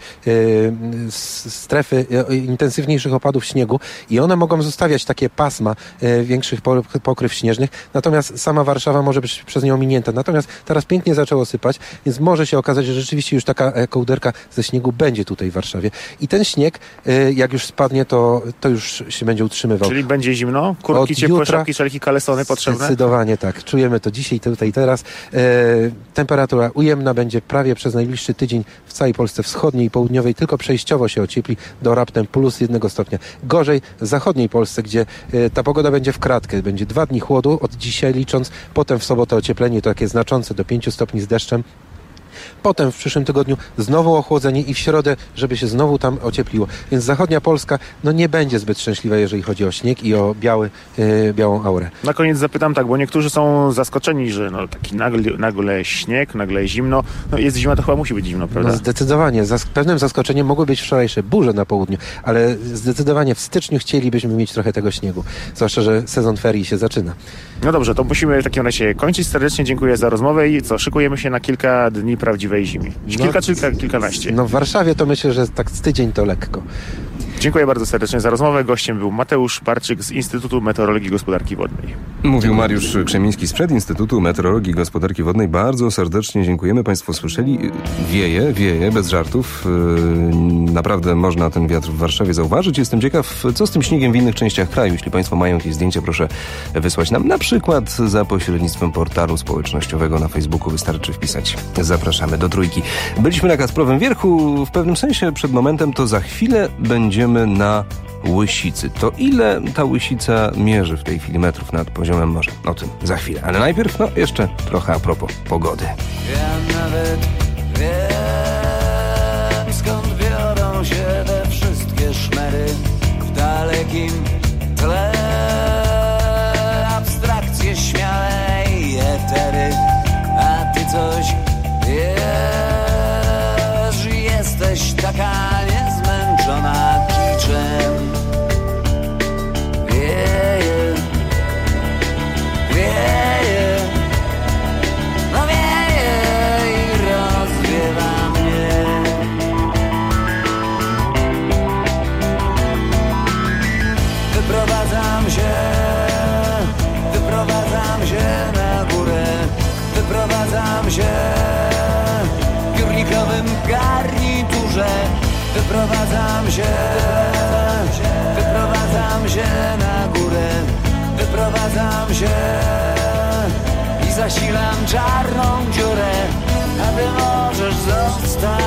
strefy intensywniejszych opadów śniegu i one mogą zostawiać takie pasma większych pokryw śnieżnych, natomiast sama Warszawa może być przez nią ominięta. Natomiast teraz pięknie zaczęło sypać, więc może się okazać, że rzeczywiście już taka kołderka ze śniegu będzie tutaj w Warszawie. I ten śnieg, jak już spadnie, to, to już się będzie utrzymywał. Czyli będzie zimno? Kurtki, ciepłe, szapki, wszelkie kalesony potrzebne? Zdecydowanie tak. Czujemy to dzisiaj, tutaj i teraz. Temperatura ujemna będzie prawie przez najbliższy tydzień w całej Polsce wschodniej i południowej, tylko przejściowo się ociepli do raptem plus jednego stopnia. Gorzej w zachodniej Polsce, gdzie y, ta pogoda będzie w kratkę. Będzie dwa dni chłodu od dzisiaj licząc, potem w sobotę ocieplenie to takie znaczące do pięciu stopni z deszczem. Potem w przyszłym tygodniu znowu ochłodzenie i w środę, żeby się znowu tam ociepliło. Więc zachodnia Polska no nie będzie zbyt szczęśliwa, jeżeli chodzi o śnieg i o biały, yy, białą aurę. Na koniec zapytam tak, bo niektórzy są zaskoczeni, że no, taki nagle, nagle śnieg, nagle zimno. No jest zima, to chyba musi być zimno, prawda? No zdecydowanie. Zas- pewnym zaskoczeniem mogły być wczorajsze burze na południu, ale zdecydowanie w styczniu chcielibyśmy mieć trochę tego śniegu. Zwłaszcza, że sezon ferii się zaczyna. No dobrze, to musimy w takim razie kończyć. Serdecznie dziękuję za rozmowę i co, szykujemy się na kilka dni prawdziwej zimy. Kilka no, czy kilka, kilkanaście? No w Warszawie to myślę, że tak z tydzień to lekko. Dziękuję bardzo serdecznie za rozmowę. Gościem był Mateusz Barczyk z Instytutu Meteorologii i Gospodarki Wodnej. Mówił Mariusz Krzemiński sprzed Instytutu Meteorologii i Gospodarki Wodnej. Bardzo serdecznie dziękujemy. Państwo słyszeli, wieje, wieje, bez żartów. Naprawdę można ten wiatr w Warszawie zauważyć. Jestem ciekaw, co z tym śniegiem w innych częściach kraju. Jeśli Państwo mają jakieś zdjęcia, proszę wysłać nam na przykład za pośrednictwem portalu społecznościowego na Facebooku. Wystarczy wpisać. Zapraszamy do Trójki. Byliśmy na Kasprowym Wierchu. W pewnym sensie przed momentem, to za chwilę będziemy na Łysicy. To ile ta Łysica mierzy w tej chwili metrów nad poziomem morza? O tym za chwilę. Ale najpierw, no jeszcze trochę a propos pogody. Ja nawet wiem, skąd biorą się te wszystkie szmery w dalekim tle, abstrakcje śmiałe i etery. A ty coś wiesz, jesteś taka niezmęczona kiczem. Wieje, wieje, no wieje i rozwiewa mnie. Wyprowadzam się, wyprowadzam się na górę, wyprowadzam się w górnikowym garniturze. Wyprowadzam się, wyprowadzam się na górę, wyprowadzam się i zasilam czarną dziurę, a ty możesz zostać.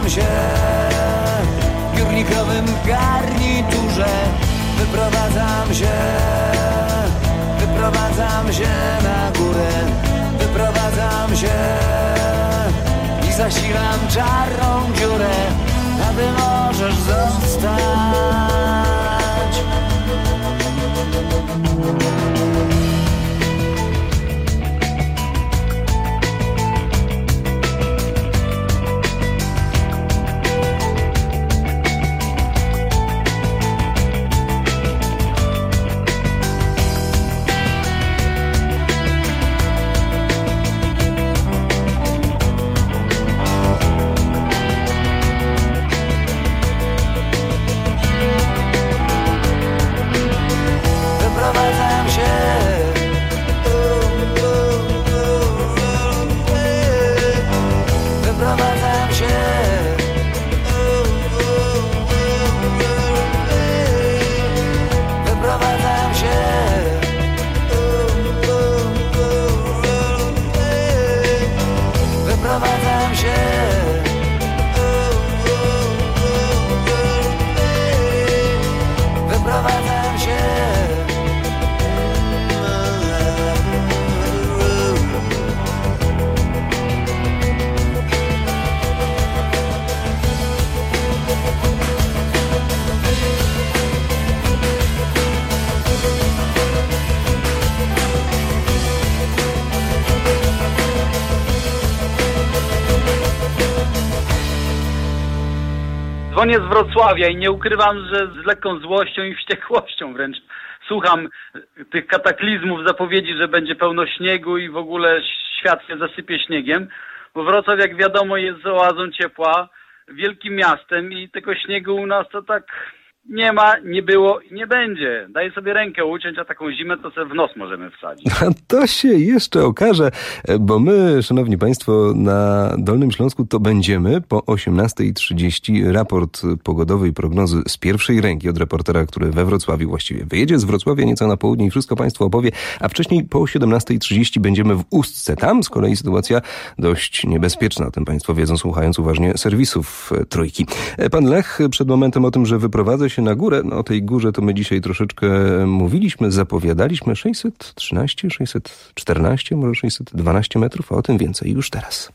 Wyprowadzam się w górnikowym garniturze. Wyprowadzam się, wyprowadzam się na górę. Wyprowadzam się i zasilam czarną dziurę, a ty możesz zostać. Dzwonię z Wrocławia i nie ukrywam, że z lekką złością i wściekłością wręcz słucham tych kataklizmów, zapowiedzi, że będzie pełno śniegu i w ogóle świat się zasypie śniegiem, bo Wrocław, jak wiadomo, jest oazą ciepła, wielkim miastem i tego śniegu u nas to tak nie ma, nie było i nie będzie. Daję sobie rękę uciąć, a taką zimę to sobie w nos możemy wsadzić. A to się jeszcze okaże, bo my, szanowni państwo, na Dolnym Śląsku to będziemy po osiemnastej trzydzieści. Raport pogodowej prognozy z pierwszej ręki od reportera, który we Wrocławiu właściwie wyjedzie z Wrocławia nieco na południe i wszystko państwu opowie, a wcześniej po siedemnastej trzydzieści będziemy w Ustce. Tam z kolei sytuacja dość niebezpieczna. O tym państwo wiedzą, słuchając uważnie serwisów Trójki. Pan Lech przed momentem o tym, że wyprowadza się na górę. No, o tej górze to my dzisiaj troszeczkę mówiliśmy, zapowiadaliśmy sześćset trzynaście, sześćset czternaście, może sześćset dwanaście metrów, a o tym więcej już teraz.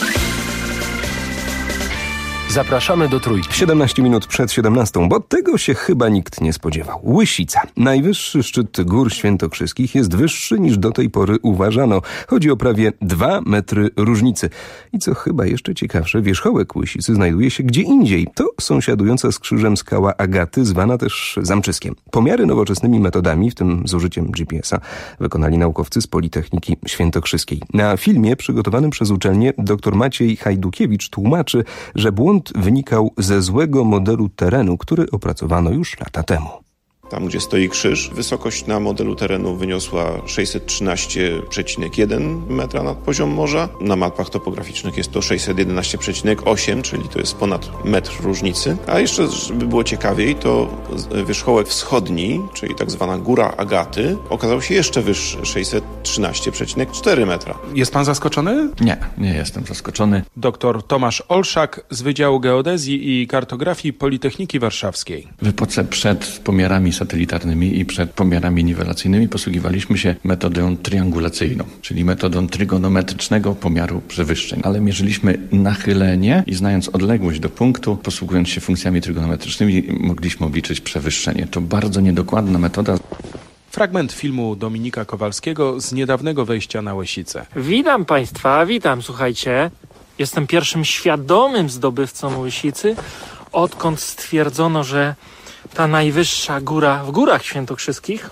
Zapraszamy do Trójki. siedemnaście minut przed siedemnastą, bo tego się chyba nikt nie spodziewał. Łysica. Najwyższy szczyt Gór Świętokrzyskich jest wyższy niż do tej pory uważano. Chodzi o prawie dwa metry różnicy. I co chyba jeszcze ciekawsze, wierzchołek Łysicy znajduje się gdzie indziej. To sąsiadująca z krzyżem skała Agaty, zwana też Zamczyskiem. Pomiary nowoczesnymi metodami, w tym z użyciem G P S a, wykonali naukowcy z Politechniki Świętokrzyskiej. Na filmie przygotowanym przez uczelnię dr Maciej Hajdukiewicz tłumaczy, że błąd wynikał ze złego modelu terenu, który opracowano już lata temu. Tam, gdzie stoi krzyż, wysokość na modelu terenu wyniosła sześćset trzynaście przecinek jeden metra nad poziom morza. Na mapach topograficznych jest to sześćset jedenaście przecinek osiem, czyli to jest ponad metr różnicy. A jeszcze, żeby było ciekawiej, to wierzchołek wschodni, czyli tak zwana Góra Agaty, okazał się jeszcze wyższy, sześćset trzynaście przecinek cztery metra. Jest pan zaskoczony? Nie, nie jestem zaskoczony. Doktor Tomasz Olszak z Wydziału Geodezji i Kartografii Politechniki Warszawskiej. W epoce przed pomiarami satelitarnymi i przed pomiarami niwelacyjnymi posługiwaliśmy się metodą triangulacyjną, czyli metodą trygonometrycznego pomiaru przewyższeń. Ale mierzyliśmy nachylenie i znając odległość do punktu, posługując się funkcjami trygonometrycznymi, mogliśmy obliczyć przewyższenie. To bardzo niedokładna metoda. Fragment filmu Dominika Kowalskiego z niedawnego wejścia na Łysicę. Witam Państwa, witam, słuchajcie. Jestem pierwszym świadomym zdobywcą Łysicy, odkąd stwierdzono, że ta najwyższa góra w Górach Świętokrzyskich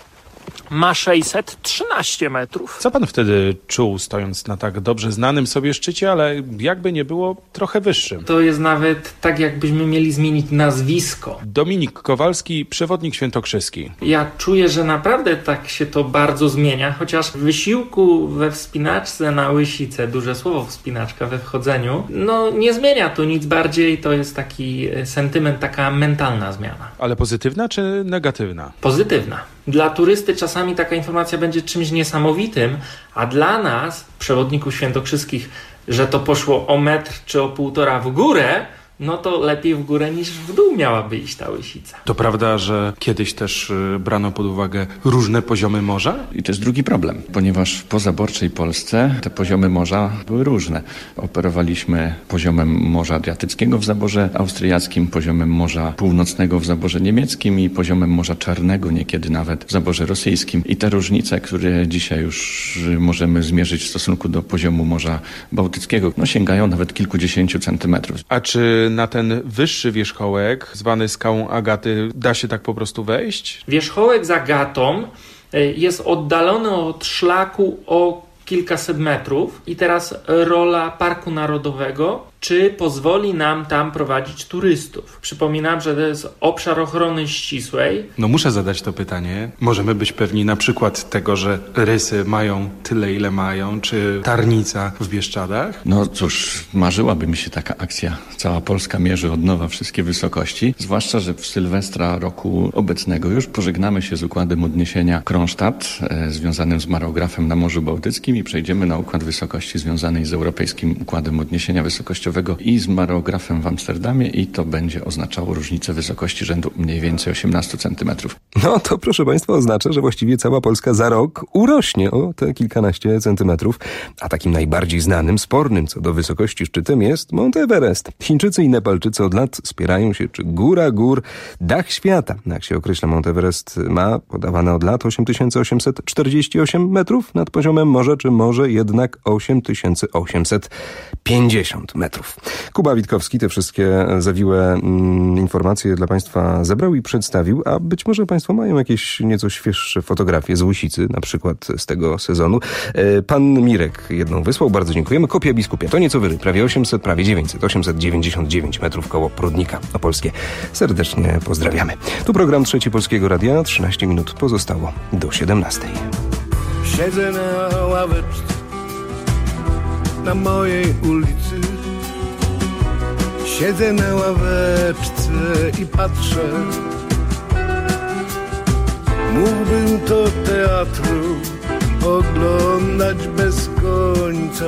ma sześćset trzynaście metrów. Co pan wtedy czuł, stojąc na tak dobrze znanym sobie szczycie, ale jakby nie było, trochę wyższym? To jest nawet tak, jakbyśmy mieli zmienić nazwisko. Dominik Kowalski, przewodnik świętokrzyski. Ja czuję, że naprawdę tak się to bardzo zmienia, chociaż w wysiłku we wspinaczce na Łysicę, duże słowo wspinaczka we wchodzeniu, no nie zmienia to nic bardziej, to jest taki sentyment, taka mentalna zmiana. Ale pozytywna czy negatywna? Pozytywna. Dla turysty czasami taka informacja będzie czymś niesamowitym, a dla nas, przewodników świętokrzyskich, że to poszło o metr czy o półtora w górę, no to lepiej w górę niż w dół miałaby iść ta łysica. To prawda, że kiedyś też brano pod uwagę różne poziomy morza? I to jest drugi problem, ponieważ w pozaborczej Polsce te poziomy morza były różne. Operowaliśmy poziomem Morza Adriatyckiego w zaborze austriackim, poziomem Morza Północnego w zaborze niemieckim i poziomem Morza Czarnego niekiedy nawet w zaborze rosyjskim. I te różnice, które dzisiaj już możemy zmierzyć w stosunku do poziomu Morza Bałtyckiego, no sięgają nawet kilkudziesięciu centymetrów. A czy na ten wyższy wierzchołek, zwany skałą Agaty, da się tak po prostu wejść? Wierzchołek z Agatą jest oddalony od szlaku o kilkaset metrów i teraz rola Parku Narodowego, czy pozwoli nam tam prowadzić turystów. Przypominam, że to jest obszar ochrony ścisłej. No muszę zadać to pytanie. Możemy być pewni na przykład tego, że rysy mają tyle, ile mają, czy tarnica w Bieszczadach? No cóż, marzyłaby mi się taka akcja. Cała Polska mierzy od nowa wszystkie wysokości. Zwłaszcza, że w Sylwestra roku obecnego już pożegnamy się z układem odniesienia Kronstadt e, związanym z marografem na Morzu Bałtyckim i przejdziemy na układ wysokości związanej z Europejskim Układem Odniesienia Wysokościowego i z marografem w Amsterdamie i to będzie oznaczało różnicę wysokości rzędu mniej więcej osiemnaście centymetrów. No to proszę Państwa oznacza, że właściwie cała Polska za rok urośnie o te kilkanaście centymetrów, a takim najbardziej znanym, spornym co do wysokości szczytem jest Mount Everest. Chińczycy i Nepalczycy od lat spierają się, czy góra gór, dach świata, jak się określa Mount Everest, ma podawane od lat osiem tysięcy osiemset czterdzieści osiem metrów nad poziomem morza, czy może jednak osiem tysięcy osiemset pięćdziesiąt metrów. Kuba Witkowski te wszystkie zawiłe mm, informacje dla Państwa zebrał i przedstawił, a być może Państwo mają jakieś nieco świeższe fotografie z Łysicy, na przykład z tego sezonu. E, pan Mirek jedną wysłał, bardzo dziękujemy. Kopia Biskupia, to nieco wyżej, prawie osiemset, prawie dziewięćset, osiemset dziewięćdziesiąt dziewięć metrów koło Prudnika Opolskie. Serdecznie pozdrawiamy. Tu program Trzeci Polskiego Radia, trzynaście minut pozostało do siedemnastej. Siedzę na ławeczce na mojej ulicy. Siedzę na ławeczce i patrzę. Mógłbym to teatru oglądać bez końca,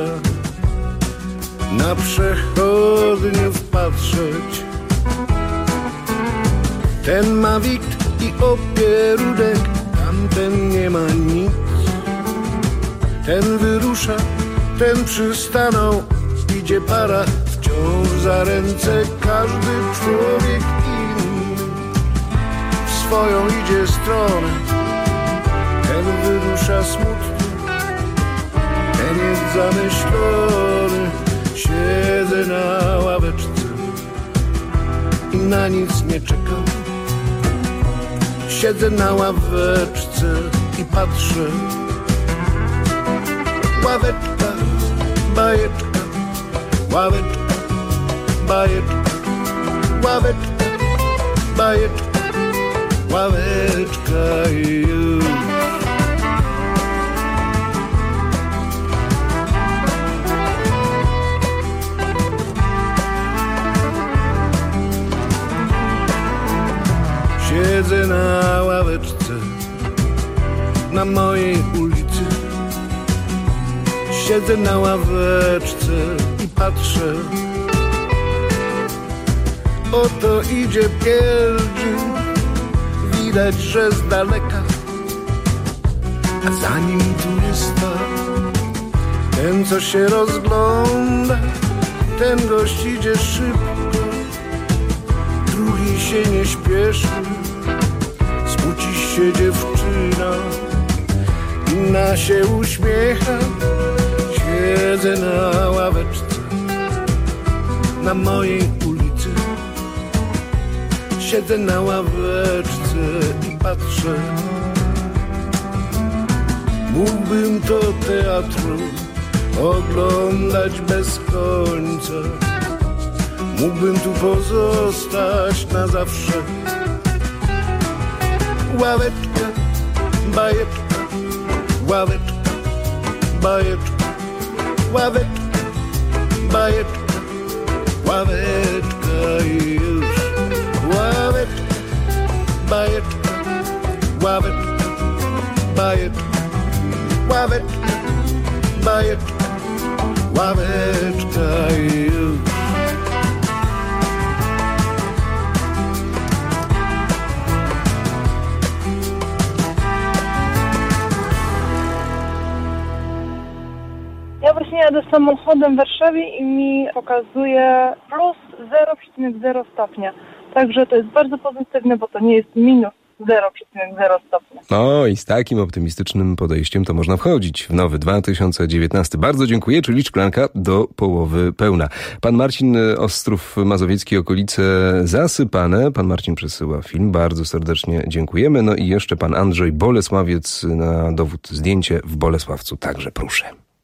na przechodniów patrzeć. Ten ma wikt i opierunek, tamten nie ma nic. Ten wyrusza, ten przystanął, idzie para, wciąż za ręce każdy człowiek inny. W swoją idzie stronę, ten wyrusza smutny, ten jest zamyślony. Siedzę na ławeczce i na nic nie czekam. Siedzę na ławeczce i patrzę. Ławeczka, bajeczka, ławeczka, bajeczka, ławeczka, bajeczka, ławeczka i już. Siedzę na ławeczce na mojej ulicy. Siedzę na ławeczce i patrzę. Oto idzie pielgrzym, widać, że z daleka, a za nim turysta. Ten, co się rozgląda, ten gość idzie szybko, drugi się nie śpieszy. Smuci się dziewczyna, inna się uśmiecha. Siedzę na ławeczce na mojej ulicy. Siedzę na ławeczce i patrzę. Mógłbym to teatru oglądać bez końca. Mógłbym tu pozostać na zawsze. Ławeczka, bajeczka, ławeczka, bajeczka, ławeczka, bajeczka, ławeczka i już. Ławeczka, bajeczka, ławeczka, bajeczka, ławeczka, bajeczka, ławeczka i już. Ja właśnie jadę samochodem w Warszawie i mi pokazuje plus zero przecinek zero stopnia. Także to jest bardzo pozytywne, bo to nie jest minus zero przecinek zero stopnia. No i z takim optymistycznym podejściem to można wchodzić w nowy dwa tysiące dziewiętnasty. Bardzo dziękuję, czyli szklanka do połowy pełna. Pan Marcin, Ostrów Mazowiecki, okolice zasypane. Pan Marcin przesyła film. Bardzo serdecznie dziękujemy. No i jeszcze pan Andrzej Bolesławiec na dowód zdjęcie w Bolesławcu. Także proszę.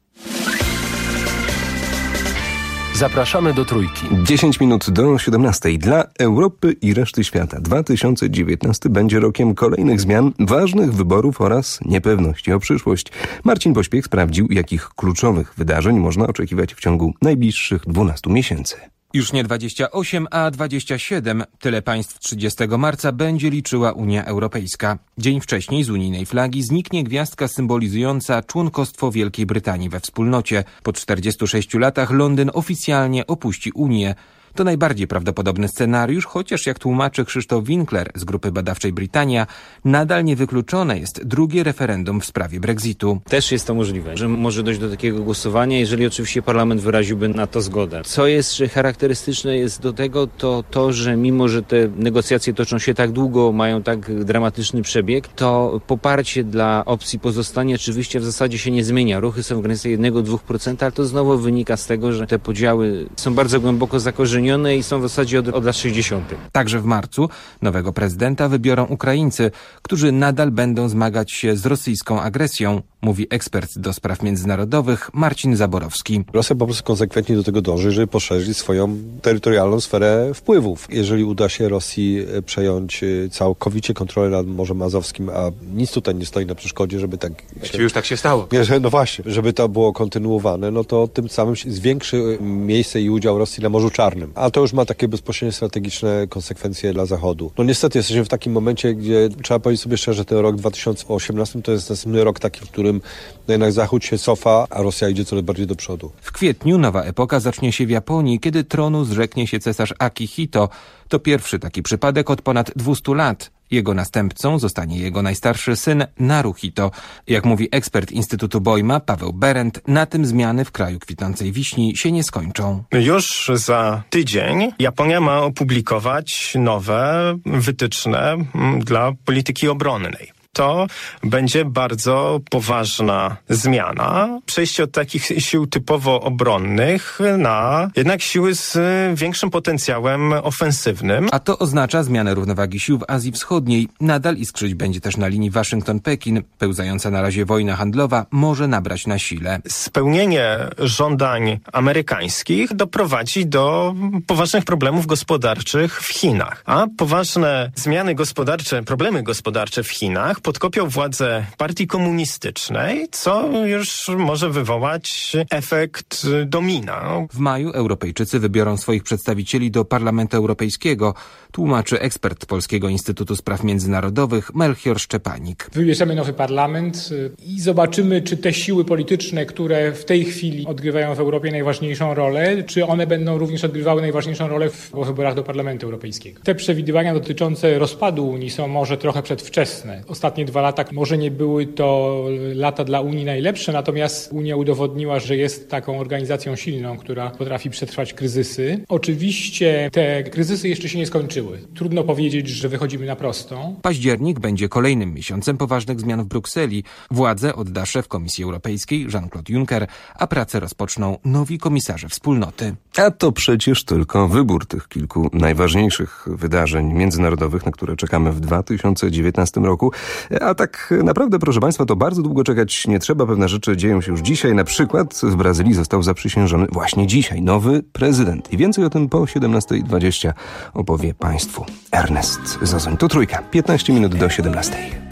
Zapraszamy do Trójki. dziesięć minut do siedemnastej. Dla Europy i reszty świata dwa tysiące dziewiętnasty będzie rokiem kolejnych zmian, ważnych wyborów oraz niepewności o przyszłość. Marcin Pośpiech sprawdził, jakich kluczowych wydarzeń można oczekiwać w ciągu najbliższych dwunastu miesięcy. Już nie dwadzieścia osiem, a dwadzieścia siedem. Tyle państw trzydziestego marca będzie liczyła Unia Europejska. Dzień wcześniej z unijnej flagi zniknie gwiazdka symbolizująca członkostwo Wielkiej Brytanii we wspólnocie. Po czterdziestu sześciu latach Londyn oficjalnie opuści Unię. To najbardziej prawdopodobny scenariusz, chociaż jak tłumaczy Krzysztof Winkler z grupy badawczej Britannia, nadal niewykluczone jest drugie referendum w sprawie Brexitu. Też jest to możliwe, że może dojść do takiego głosowania, jeżeli oczywiście parlament wyraziłby na to zgodę. Co jest charakterystyczne jest do tego, to to, że mimo, że te negocjacje toczą się tak długo, mają tak dramatyczny przebieg, to poparcie dla opcji pozostania oczywiście w zasadzie się nie zmienia. Ruchy są w granicy jeden do dwóch procent, ale to znowu wynika z tego, że te podziały są bardzo głęboko zakorzenione i są w zasadzie od, od lat sześćdziesiątych. Także w marcu nowego prezydenta wybiorą Ukraińcy, którzy nadal będą zmagać się z rosyjską agresją, mówi ekspert do spraw międzynarodowych Marcin Zaborowski. Rosja po prostu konsekwentnie do tego dąży, żeby poszerzyć swoją terytorialną sferę wpływów. Jeżeli uda się Rosji przejąć całkowicie kontrolę nad Morzem Azowskim, a nic tutaj nie stoi na przeszkodzie, żeby tak... Właściwie już tak się stało. No właśnie, żeby to było kontynuowane, no to tym samym zwiększy miejsce i udział Rosji na Morzu Czarnym. A to już ma takie bezpośrednie strategiczne konsekwencje dla Zachodu. No niestety jesteśmy w takim momencie, gdzie trzeba powiedzieć sobie szczerze, że ten rok dwa tysiące osiemnasty to jest następny rok taki, w którym jednak Zachód się cofa, a Rosja idzie coraz bardziej do przodu. W kwietniu nowa epoka zacznie się w Japonii, kiedy tronu zrzeknie się cesarz Akihito. To pierwszy taki przypadek od ponad dwustu lat. Jego następcą zostanie jego najstarszy syn Naruhito. Jak mówi ekspert Instytutu Bojma Paweł Berendt, na tym zmiany w kraju kwitnącej wiśni się nie skończą. Już za tydzień Japonia ma opublikować nowe wytyczne dla polityki obronnej. To będzie bardzo poważna zmiana. Przejście od takich sił typowo obronnych na jednak siły z większym potencjałem ofensywnym. A to oznacza zmianę równowagi sił w Azji Wschodniej. Nadal iskrzyć będzie też na linii Waszyngton-Pekin. Pełzająca na razie wojna handlowa może nabrać na sile. Spełnienie żądań amerykańskich doprowadzi do poważnych problemów gospodarczych w Chinach. A poważne zmiany gospodarcze, problemy gospodarcze w Chinach podkopią władzę partii komunistycznej, co już może wywołać efekt domina. W maju Europejczycy wybiorą swoich przedstawicieli do Parlamentu Europejskiego, tłumaczy ekspert Polskiego Instytutu Spraw Międzynarodowych Melchior Szczepanik. Wybierzemy nowy parlament i zobaczymy, czy te siły polityczne, które w tej chwili odgrywają w Europie najważniejszą rolę, czy one będą również odgrywały najważniejszą rolę w wyborach do Parlamentu Europejskiego. Te przewidywania dotyczące rozpadu Unii są może trochę przedwczesne. Ostatnie dwa lata może nie były to lata dla Unii najlepsze, natomiast Unia udowodniła, że jest taką organizacją silną, która potrafi przetrwać kryzysy. Oczywiście te kryzysy jeszcze się nie skończyły. Trudno powiedzieć, że wychodzimy na prostą. Październik będzie kolejnym miesiącem poważnych zmian w Brukseli. Władzę odda szef Komisji Europejskiej Jean-Claude Juncker, a pracę rozpoczną nowi komisarze wspólnoty. A to przecież tylko wybór tych kilku najważniejszych wydarzeń międzynarodowych, na które czekamy w dwa tysiące dziewiętnastym roku. A tak naprawdę, proszę Państwa, to bardzo długo czekać nie trzeba. Pewne rzeczy dzieją się już dzisiaj. Na przykład w Brazylii został zaprzysiężony właśnie dzisiaj nowy prezydent. I więcej o tym po siedemnastej dwadzieścia opowie Państwu Ernest Zozoń. To Trójka, piętnaście minut do siedemnastej.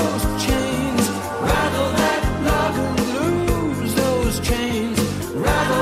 Rather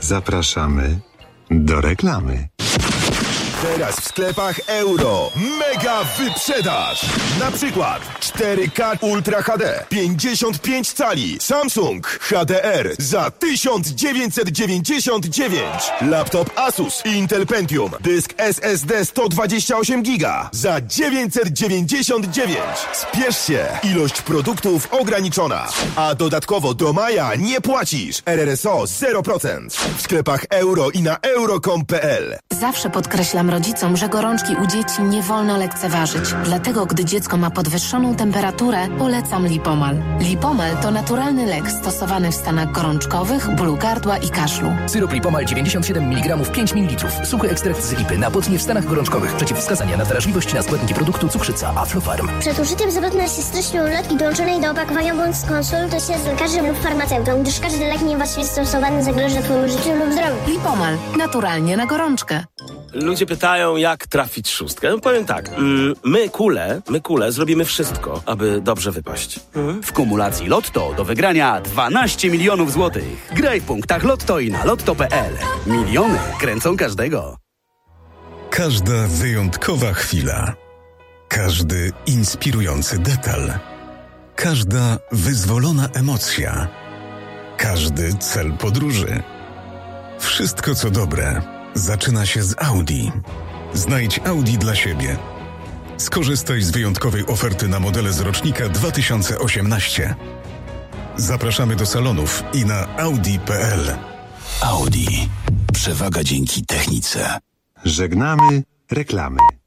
Zapraszamy do reklamy. Teraz w sklepach Euro mega wyprzedaż. Na przykład cztery K Ultra H D pięćdziesiąt pięć cali Samsung H D R za tysiąc dziewięćset dziewięćdziesiąt dziewięć. Laptop Asus Intel Pentium dysk S S D sto dwadzieścia osiem giga za dziewięćset dziewięćdziesiąt dziewięć. Spiesz się, ilość produktów ograniczona. A dodatkowo do maja nie płacisz. R R S O zero procent. W sklepach Euro i na euro kropka com kropka p l. Zawsze podkreślam rodzicom, że gorączki u dzieci nie wolno lekceważyć. Dlatego, gdy dziecko ma podwyższoną temperaturę, polecam Lipomal. Lipomal to naturalny lek stosowany w stanach gorączkowych, bólu gardła i kaszlu. Syrop Lipomal dziewięćdziesiąt siedem miligramów pięć mililitrów. Suchy ekstrakt z lipy na potnie w stanach gorączkowych. Przeciwwskazania na wrażliwość na składniki produktu cukrzyca Aflofarm. Przed użyciem zapewne się treścią ulotki dołączonej do opakowania bądź skonsultuj się z lekarzem lub farmaceutą, gdyż każdy lek niewłaściwie stosowany zagraża twojemu życiu lub zdrowiu. Lipomal. Naturalnie na gorączkę. Ludzie pytają, jak trafić szóstkę. No powiem tak, mm, my kule, my kule zrobimy wszystko, aby dobrze wypaść. Mhm. W kumulacji Lotto do wygrania dwanaście milionów złotych. Graj w punktach Lotto i na lotto kropka p l. Miliony kręcą każdego. Każda wyjątkowa chwila. Każdy inspirujący detal. Każda wyzwolona emocja. Każdy cel podróży. Wszystko co dobre zaczyna się z Audi. Znajdź Audi dla siebie. Skorzystaj z wyjątkowej oferty na modele z rocznika dwa tysiące osiemnaście. Zapraszamy do salonów i na audi kropka p l. Audi. Przewaga dzięki technice. Żegnamy reklamy.